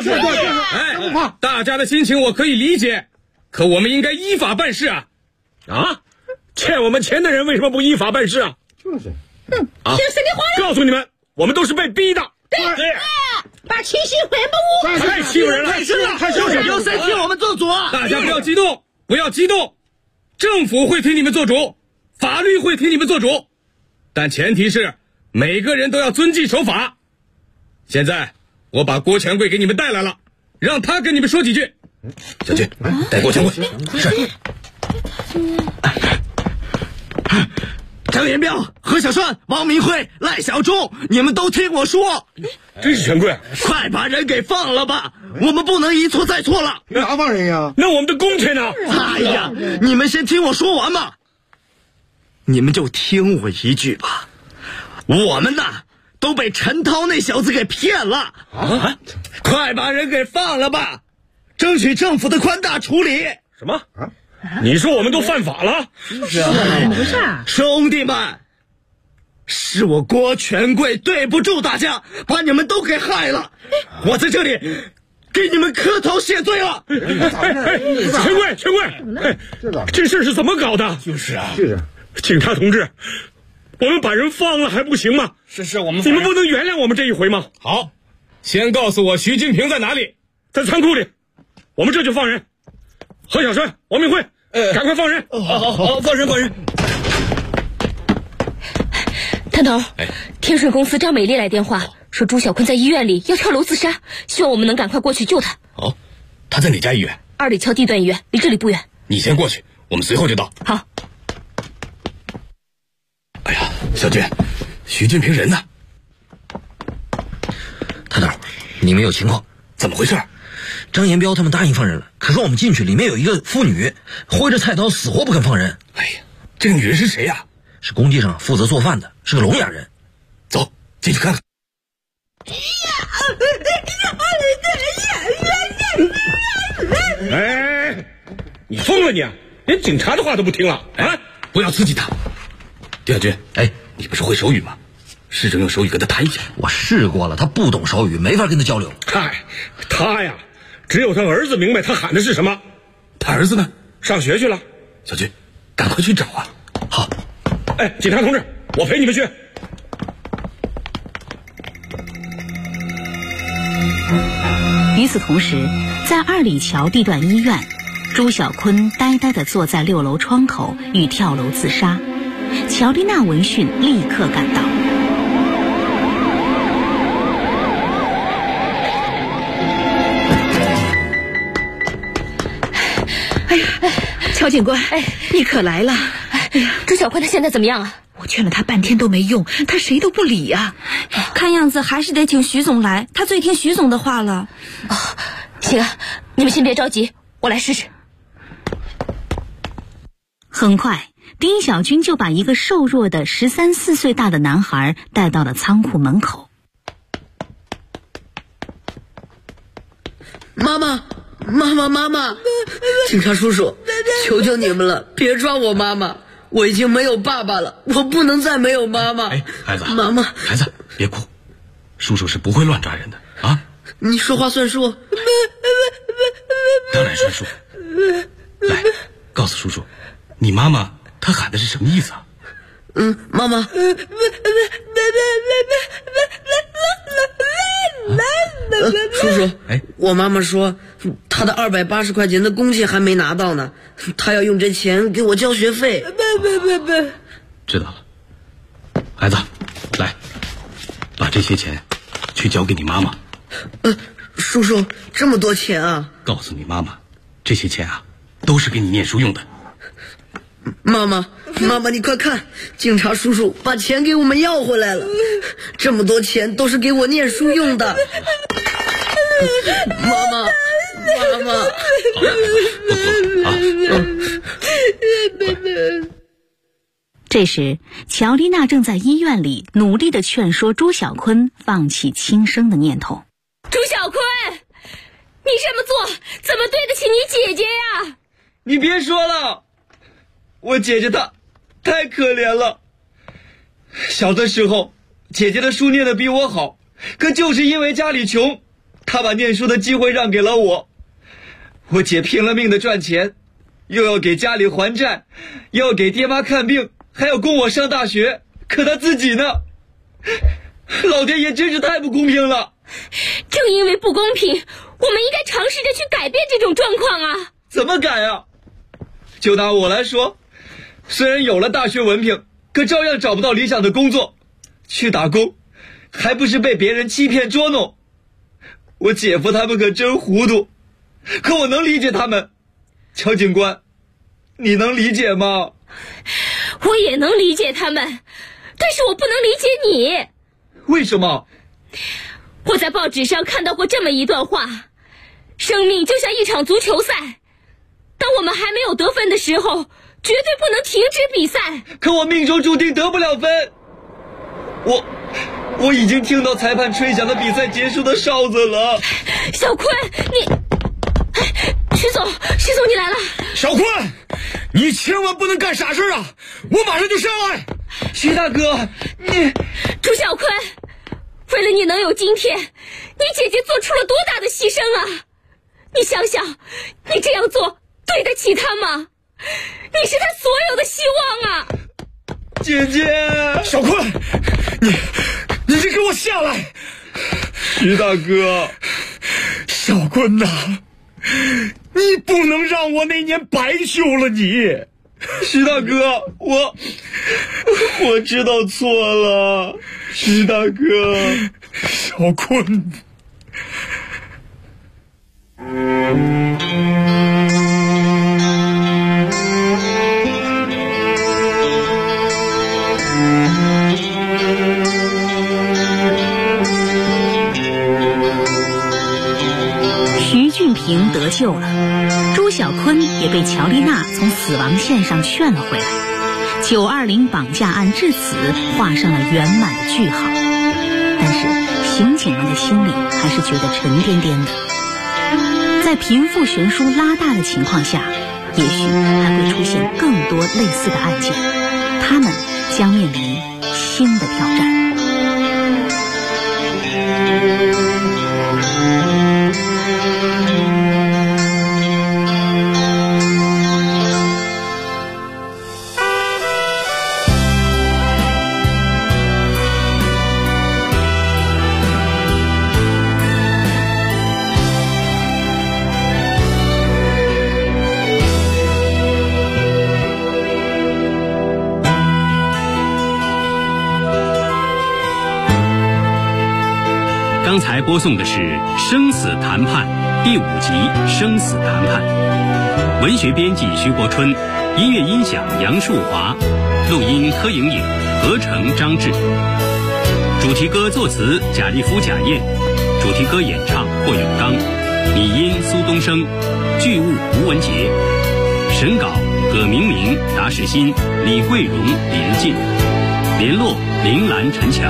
Speaker 14: 大家的心情我可以理解，可我们应该依法办事啊！
Speaker 4: 欠我们钱的人为什么不依法办事啊？
Speaker 2: 就是，
Speaker 13: 欠谁的话？
Speaker 4: 告诉你们，我们都是被逼的。
Speaker 13: 对，把钱先还不？
Speaker 4: 太欺负人了，
Speaker 19: 太深了，有谁替我们做主啊？
Speaker 14: 大家不要激动，政府会替你们做主，法律会替你们做主，但前提是每个人都要遵纪守法。现在我把郭钱柜给你们带来了，让他跟你们说几句。小军，带郭钱柜。是。
Speaker 19: 张元彪、何小顺、王明辉、赖小忠，你们都听我说，
Speaker 4: 真是权贵，
Speaker 19: 快把人给放了吧！我们不能一错再错了。
Speaker 2: 哪放人呀？
Speaker 4: 那我们的工钱呢？
Speaker 19: 哎呀，你们先听我说完嘛。你们就听我一句吧。我们呐，都被陈涛那小子给骗了啊！快把人给放了吧，争取政府的宽大处理。
Speaker 4: 什么啊？你说我们都犯法了？
Speaker 13: 是啊，怎么回事啊？
Speaker 19: 兄弟们，是我郭权贵对不住大家，把你们都给害了。我在这里给你们磕头谢罪了。
Speaker 4: 权贵，这事是怎么搞的？
Speaker 2: 就是啊，
Speaker 4: 警察同志，我们把人放了还不行吗？
Speaker 14: 是，我们
Speaker 4: 你们不能原谅我们这一回吗？
Speaker 14: 好，先告诉我徐金平在哪里？
Speaker 4: 在仓库里，我们这就放人。何小顺、王明辉，赶快放人！
Speaker 19: 好，放人！
Speaker 15: 探头，天顺公司张美丽来电话，说朱小坤在医院里要跳楼自杀，希望我们能赶快过去救他。
Speaker 14: 哦，他在哪家医院
Speaker 15: ？2里桥地段医院，离这里不远。
Speaker 14: 你先过去，我们随后就到。
Speaker 15: 好。
Speaker 14: 哎呀，小军，徐俊平人呢？
Speaker 16: 探头，里面有情况。
Speaker 14: 怎么回事？
Speaker 16: 张延彪他们答应放人了，可是我们进去，里面有一个妇女挥着菜刀死活不肯放人。
Speaker 14: 哎呀，这个女人是谁呀？
Speaker 16: 是工地上负责做饭的，是个聋哑人。
Speaker 14: 走，进去看看。
Speaker 4: 哎，你疯了你啊！连警察的话都不听了啊！
Speaker 14: 不要刺激他。 丁小军，你不是会手语吗？试着用手语跟他谈一下。
Speaker 16: 我试过了，他不懂手语，没法跟他交流。
Speaker 4: 嗨，他呀，只有他儿子明白他喊的是什么。
Speaker 14: 他儿子呢？
Speaker 4: 上学去了。
Speaker 14: 小军，赶快去找啊！
Speaker 16: 好。
Speaker 4: 警察同志，我陪你们去。
Speaker 15: 与此同时，在二里桥地段医院，朱小坤呆呆地坐在6楼窗口，欲跳楼自杀。乔丽娜闻讯立刻赶到。
Speaker 17: 哎呀，乔警官，你可来了！
Speaker 15: 哎呀，朱小坤他现在怎么样啊？
Speaker 17: 我劝了他半天都没用，他谁都不理啊。
Speaker 18: 看样子还是得请徐总来，他最听徐总的话了。
Speaker 15: 行啊，你们先别着急，我来试试。很快，丁小军就把一个瘦弱的13、14岁大的男孩带到了仓库门口。
Speaker 20: 妈妈，警察叔叔，求求你们了，别抓我妈妈，我已经没有爸爸了，我不能再没有妈妈。
Speaker 14: 孩子，
Speaker 20: 妈妈，
Speaker 14: 孩子别哭，叔叔是不会乱抓人的啊。
Speaker 20: 你说话算数。
Speaker 14: 当然算数。来，告诉叔叔，你妈妈她喊的是什么意思啊？
Speaker 20: 妈妈。叔叔，我妈妈说她的280块钱的工钱还没拿到呢，她要用这钱给我交学费。
Speaker 14: 知道了，孩子，来，把这些钱去交给你妈妈。
Speaker 20: 叔叔，这么多钱啊？
Speaker 14: 告诉你妈妈，这些钱啊，都是给你念书用的。
Speaker 20: 妈妈，你快看，警察叔叔把钱给我们要回来了，这么多钱都是给我念书用的。妈妈。
Speaker 15: 这时，乔丽娜正在医院里努力地劝说朱小坤放弃轻生的念头。
Speaker 21: 朱小坤，你这么做怎么对得起你姐姐呀？
Speaker 22: 你别说了，我姐姐她太可怜了。小的时候，姐姐的书念得比我好，可就是因为家里穷，她把念书的机会让给了我。我姐拼了命的赚钱，又要给家里还债，又要给爹妈看病，还要供我上大学，可她自己呢？老天爷真是太不公平了。
Speaker 21: 正因为不公平，我们应该尝试着去改变这种状况啊。
Speaker 22: 怎么改啊？就拿我来说，虽然有了大学文凭，可照样找不到理想的工作，去打工还不是被别人欺骗捉弄。我姐夫他们可真糊涂，可我能理解他们。乔警官，你能理解吗？
Speaker 21: 我也能理解他们，但是我不能理解你。
Speaker 22: 为什么？
Speaker 21: 我在报纸上看到过这么一段话：生命就像一场足球赛，当我们还没有得分的时候，绝对不能停止比赛。
Speaker 22: 可我命中注定得不了分。我已经听到裁判吹响了比赛结束的哨子了。
Speaker 21: 小坤，徐总你来了。
Speaker 4: 小坤，你千万不能干傻事啊！我马上就上来。
Speaker 22: 徐大哥，
Speaker 21: 朱小坤，为了你能有今天，你姐姐做出了多大的牺牲啊！你想想，你这样做对得起她吗？你是她所有的希望啊！
Speaker 22: 姐姐，
Speaker 4: 小坤，你先给我下来！
Speaker 22: 徐大哥，
Speaker 4: 小坤呐，你不能让我那年白救了你。
Speaker 22: 徐大哥，我知道错了，徐大哥。
Speaker 4: 小坤，
Speaker 15: 徐俊平得救了，朱小坤也被乔丽娜从死亡线上劝了回来。920绑架案至此画上了圆满的句号，但是刑警们的心里还是觉得沉甸甸的。在贫富悬殊拉大的情况下，也许还会出现更多类似的案件。
Speaker 17: 他们将面临新的挑战。
Speaker 11: 刚才播送的是《生死谈判》第5集《生死谈判》，文学编辑徐国春，音乐音响杨树华，录音柯莹莹，合成张志。主题歌作词贾立夫、贾燕，主题歌演唱霍永刚，拟音苏东升，剧务吴文杰，审稿葛明明、达世新、李桂荣、李仁进，联络林兰、陈强。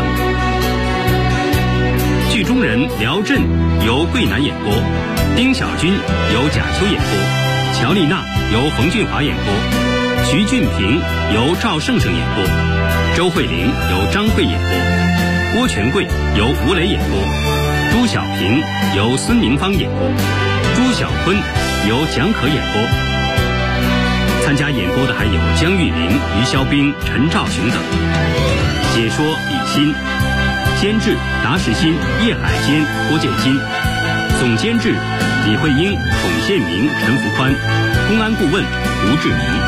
Speaker 11: 剧中人廖震由桂南演播，丁小军由贾秋演播，乔丽娜由冯俊华演播，徐俊平由赵胜胜演播，周慧玲由张慧演播，郭全贵由吴磊演播，朱小平由孙明芳演播，朱小坤由蒋可演播。参加演播的还有江玉林、于肖兵、陈兆雄等。解说李欣，监制达世新、叶海坚、郭建新，总监制李慧英、孔宪明、陈福宽，公安顾问吴志明。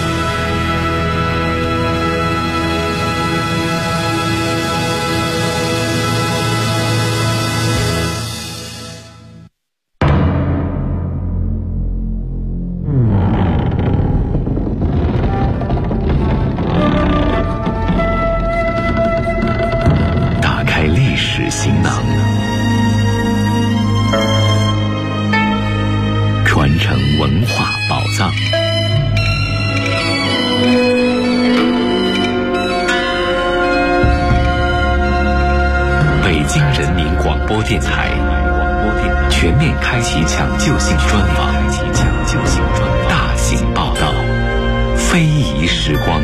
Speaker 1: 行囊，传承文化宝藏。北京人民广播电台全面开启抢救性专访，大型报道，非遗时光。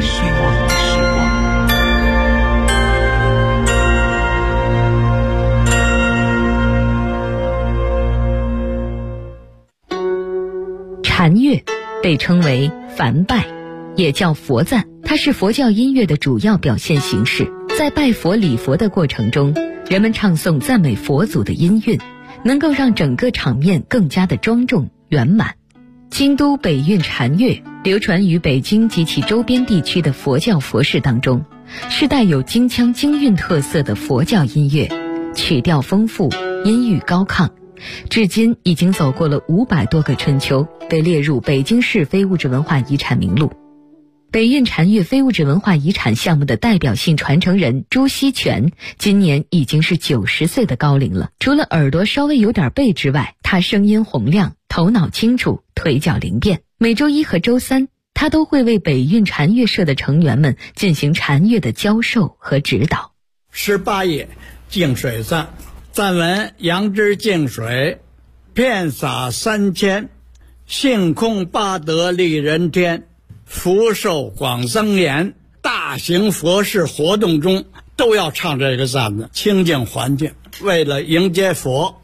Speaker 3: 禅乐被称为梵拜，也叫佛赞，它是佛教音乐的主要表现形式。在拜佛礼佛的过程中，人们唱诵赞美佛祖的音韵，能够让整个场面更加的庄重圆满。京都北韵禅乐流传于北京及其周边地区的佛教佛事当中，是带有京腔京韵特色的佛教音乐，曲调丰富，音域高亢，至今已经走过了500多个春秋，被列入北京市非物质文化遗产名录。北韵禅乐非物质文化遗产项目的代表性传承人朱锡全今年已经是90岁的高龄了。除了耳朵稍微有点背之外，他声音洪亮，头脑清楚，腿脚灵便。每周1和周3，他都会为北韵禅乐社的成员们进行禅乐的教授和指导。
Speaker 5: 18页净水赞，赞文：杨枝净水，遍洒3000，性空八德利人天，福寿广增延。大型佛事活动中都要唱这个赞子，清净环境，为了迎接佛。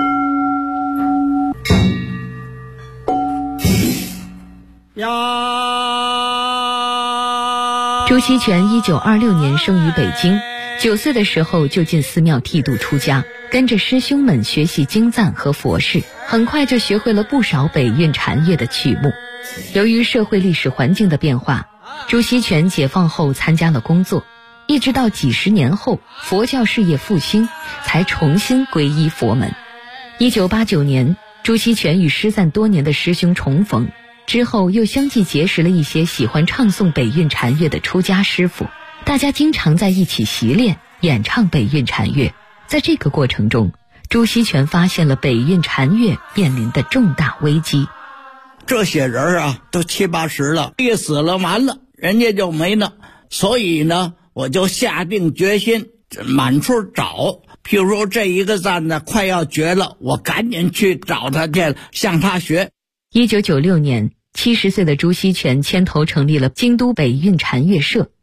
Speaker 3: 朱锡全1926年生于北京，9岁的时候就进寺庙剃度出家，跟着师兄们学习经赞和佛事，很快就学会了不少北韵禅乐的曲目。由于社会历史环境的变化，朱锡全解放后参加了工作，一直到几十年后佛教事业复兴，才重新皈依佛门。1989年，朱锡全与失散多年的师兄重逢，之后又相继结识了一些喜欢唱诵北韵禅乐的出家师傅，大家经常在一起习练演唱北韵禅乐。在这个过程中，朱锡全发现了北韵禅乐面临的重大危机。
Speaker 5: 这些人啊，都70、80了，一死了完了，人家就没了。所以呢，我就下定决心满处找。譬如说这一个赞呢快要绝了，我赶紧去找他去，向他学。
Speaker 3: 1996年，70岁的朱锡全牵头成立了京都北韵禅乐社，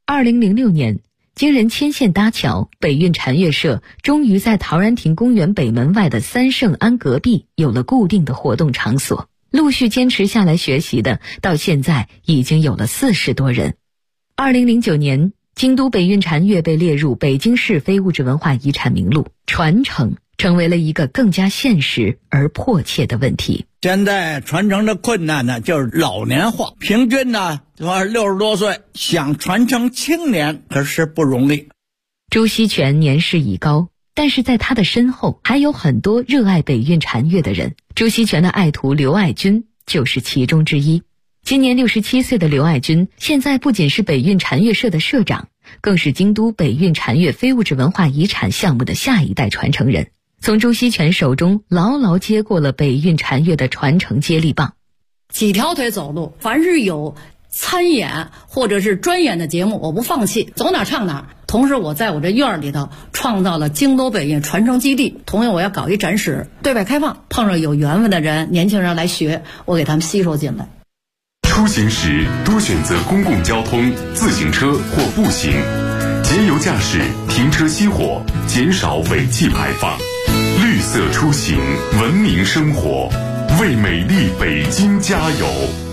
Speaker 3: 2006年，经人牵线搭桥，北运禅乐社终于在陶然亭公园北门外的三圣庵隔壁有了固定的活动场所。陆续坚持下来学习的，到现在已经有了40多人。2009年，京都北运禅乐被列入北京市非物质文化遗产名录，传承成为了一个更加现实而迫切的问题。
Speaker 5: 现在传承的困难呢，就是老年化，平均呢60多岁，想传承青年可是不容易。
Speaker 3: 朱锡全年事已高，但是在他的身后还有很多热爱北运禅乐的人。朱锡全的爱徒刘爱军就是其中之一。今年67岁的刘爱军，现在不仅是北运禅乐社的社长，更是京都北运禅乐非物质文化遗产项目的下一代传承人，从朱锡全手中牢牢接过了北运禅乐的传承接力棒。
Speaker 7: 几条腿走路，凡是有参演或者是专演的节目，我不放弃，走哪唱哪。同时我在我这院里头创造了京都北运传承基地，同样我要搞一展示，对外开放，碰上有缘分的人，年轻人来学，我给他们吸收进来。
Speaker 1: 出行时多选择公共交通、自行车或步行，节油驾驶，停车熄火，减少尾气排放，绿色出行，文明生活，为美丽北京加油。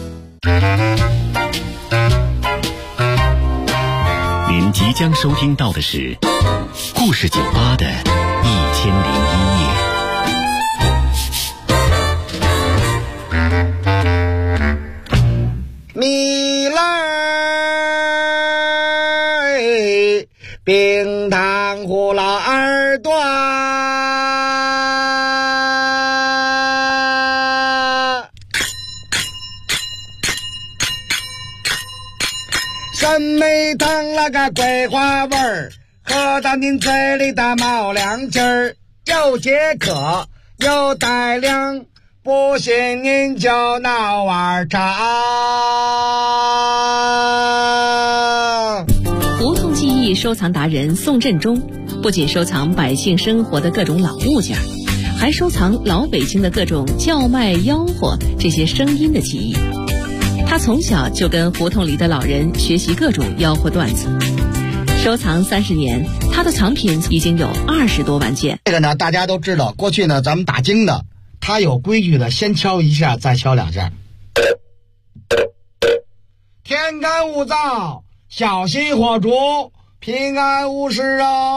Speaker 8: 您即将收听到的是故事酒吧的1001夜。
Speaker 23: 米来冰糖葫芦耳朵，山梅糖那个桂花味儿，喝到您嘴里的冒凉劲儿，又解渴又带凉，不信您就闹碗茶。
Speaker 24: 胡同记忆收藏达人宋振中，不仅收藏百姓生活的各种老物件，还收藏老北京的各种叫卖吆喝这些声音的记忆。他从小就跟胡同里的老人学习各种吆喝段子，收藏30年，他的藏品已经有20多万件。
Speaker 23: 这个呢，大家都知道，过去呢，咱们打更的，他有规矩的，先敲一下，再敲2下。天干物燥，小心火烛，平安无事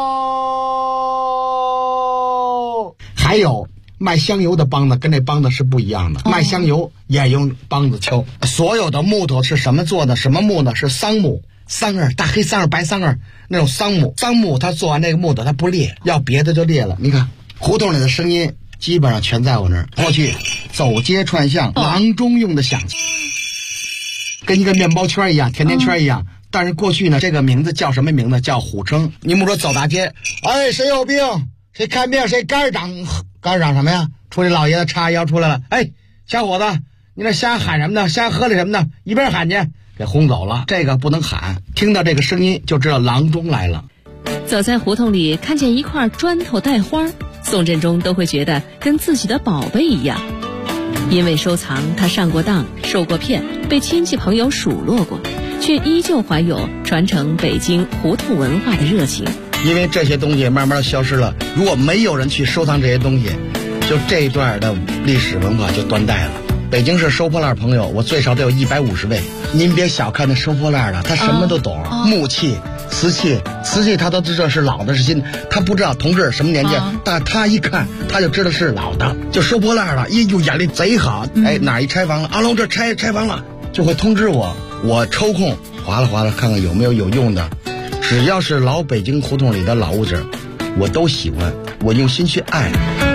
Speaker 23: 哦。还有卖香油的梆子跟这梆子是不一样的，卖香油也用梆子敲。所有的木头是什么做的？什么木呢？是桑木，桑儿，大黑桑儿、白桑儿那种桑木。桑木它做完这个木头它不裂，要别的就裂了。你看胡同里的声音基本上全在我那儿。过去走街串巷，郎中用的响器，跟一个面包圈一样，甜甜圈一样。但是过去呢，这个名字叫什么名字？叫虎称。你们说走大街，哎，谁有病？谁看病？谁肝长？肝长什么呀？出去老爷子叉腰出来了，哎，小伙子，你那瞎喊什么呢？瞎喝了什么呢？一边喊去，给轰走了。这个不能喊，听到这个声音就知道郎中来了。
Speaker 24: 走在胡同里，看见一块砖头带花，宋振中都会觉得跟自己的宝贝一样。因为收藏，他上过当，受过骗，被亲戚朋友数落过，却依旧怀有传承北京胡同文化的热情。
Speaker 23: 因为这些东西慢慢消失了，如果没有人去收藏这些东西，就这一段的历史文化就断代了。北京市收破烂朋友，我最少得有150位。您别小看那收破烂的，他什么都懂，木器、瓷器他都知道是老的是新的，他不知道同志什么年纪，但他一看他就知道是老的，就收破烂了，哟，眼力贼好。哎，哪一拆房了？阿龙这拆房了，就会通知我，我抽空划拉看看有没有用的。只要是老北京胡同里的老物件，我都喜欢，我用心去爱。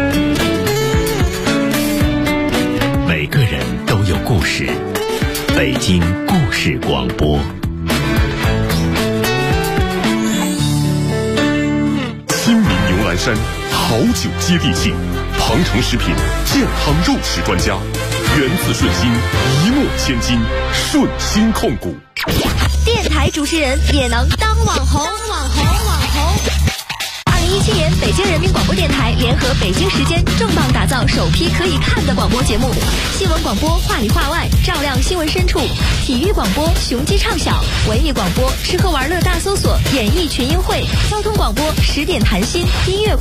Speaker 8: 每个人都有故事，北京故事广播。
Speaker 1: 亲民牛栏山好酒接地气，庞城食品健康肉食专家，源自顺心，一诺千金，顺心控股。
Speaker 25: 电台主持人也能当网红。2015
Speaker 6: 2017年，北京人民广播电台联合北京时间重磅打造首批可以看的广播节目：新闻广播话里话外，照亮新闻深处；体育广播雄鸡唱晓；文艺广播吃喝玩乐大搜索，演艺群英会；交通广播10点谈心，音乐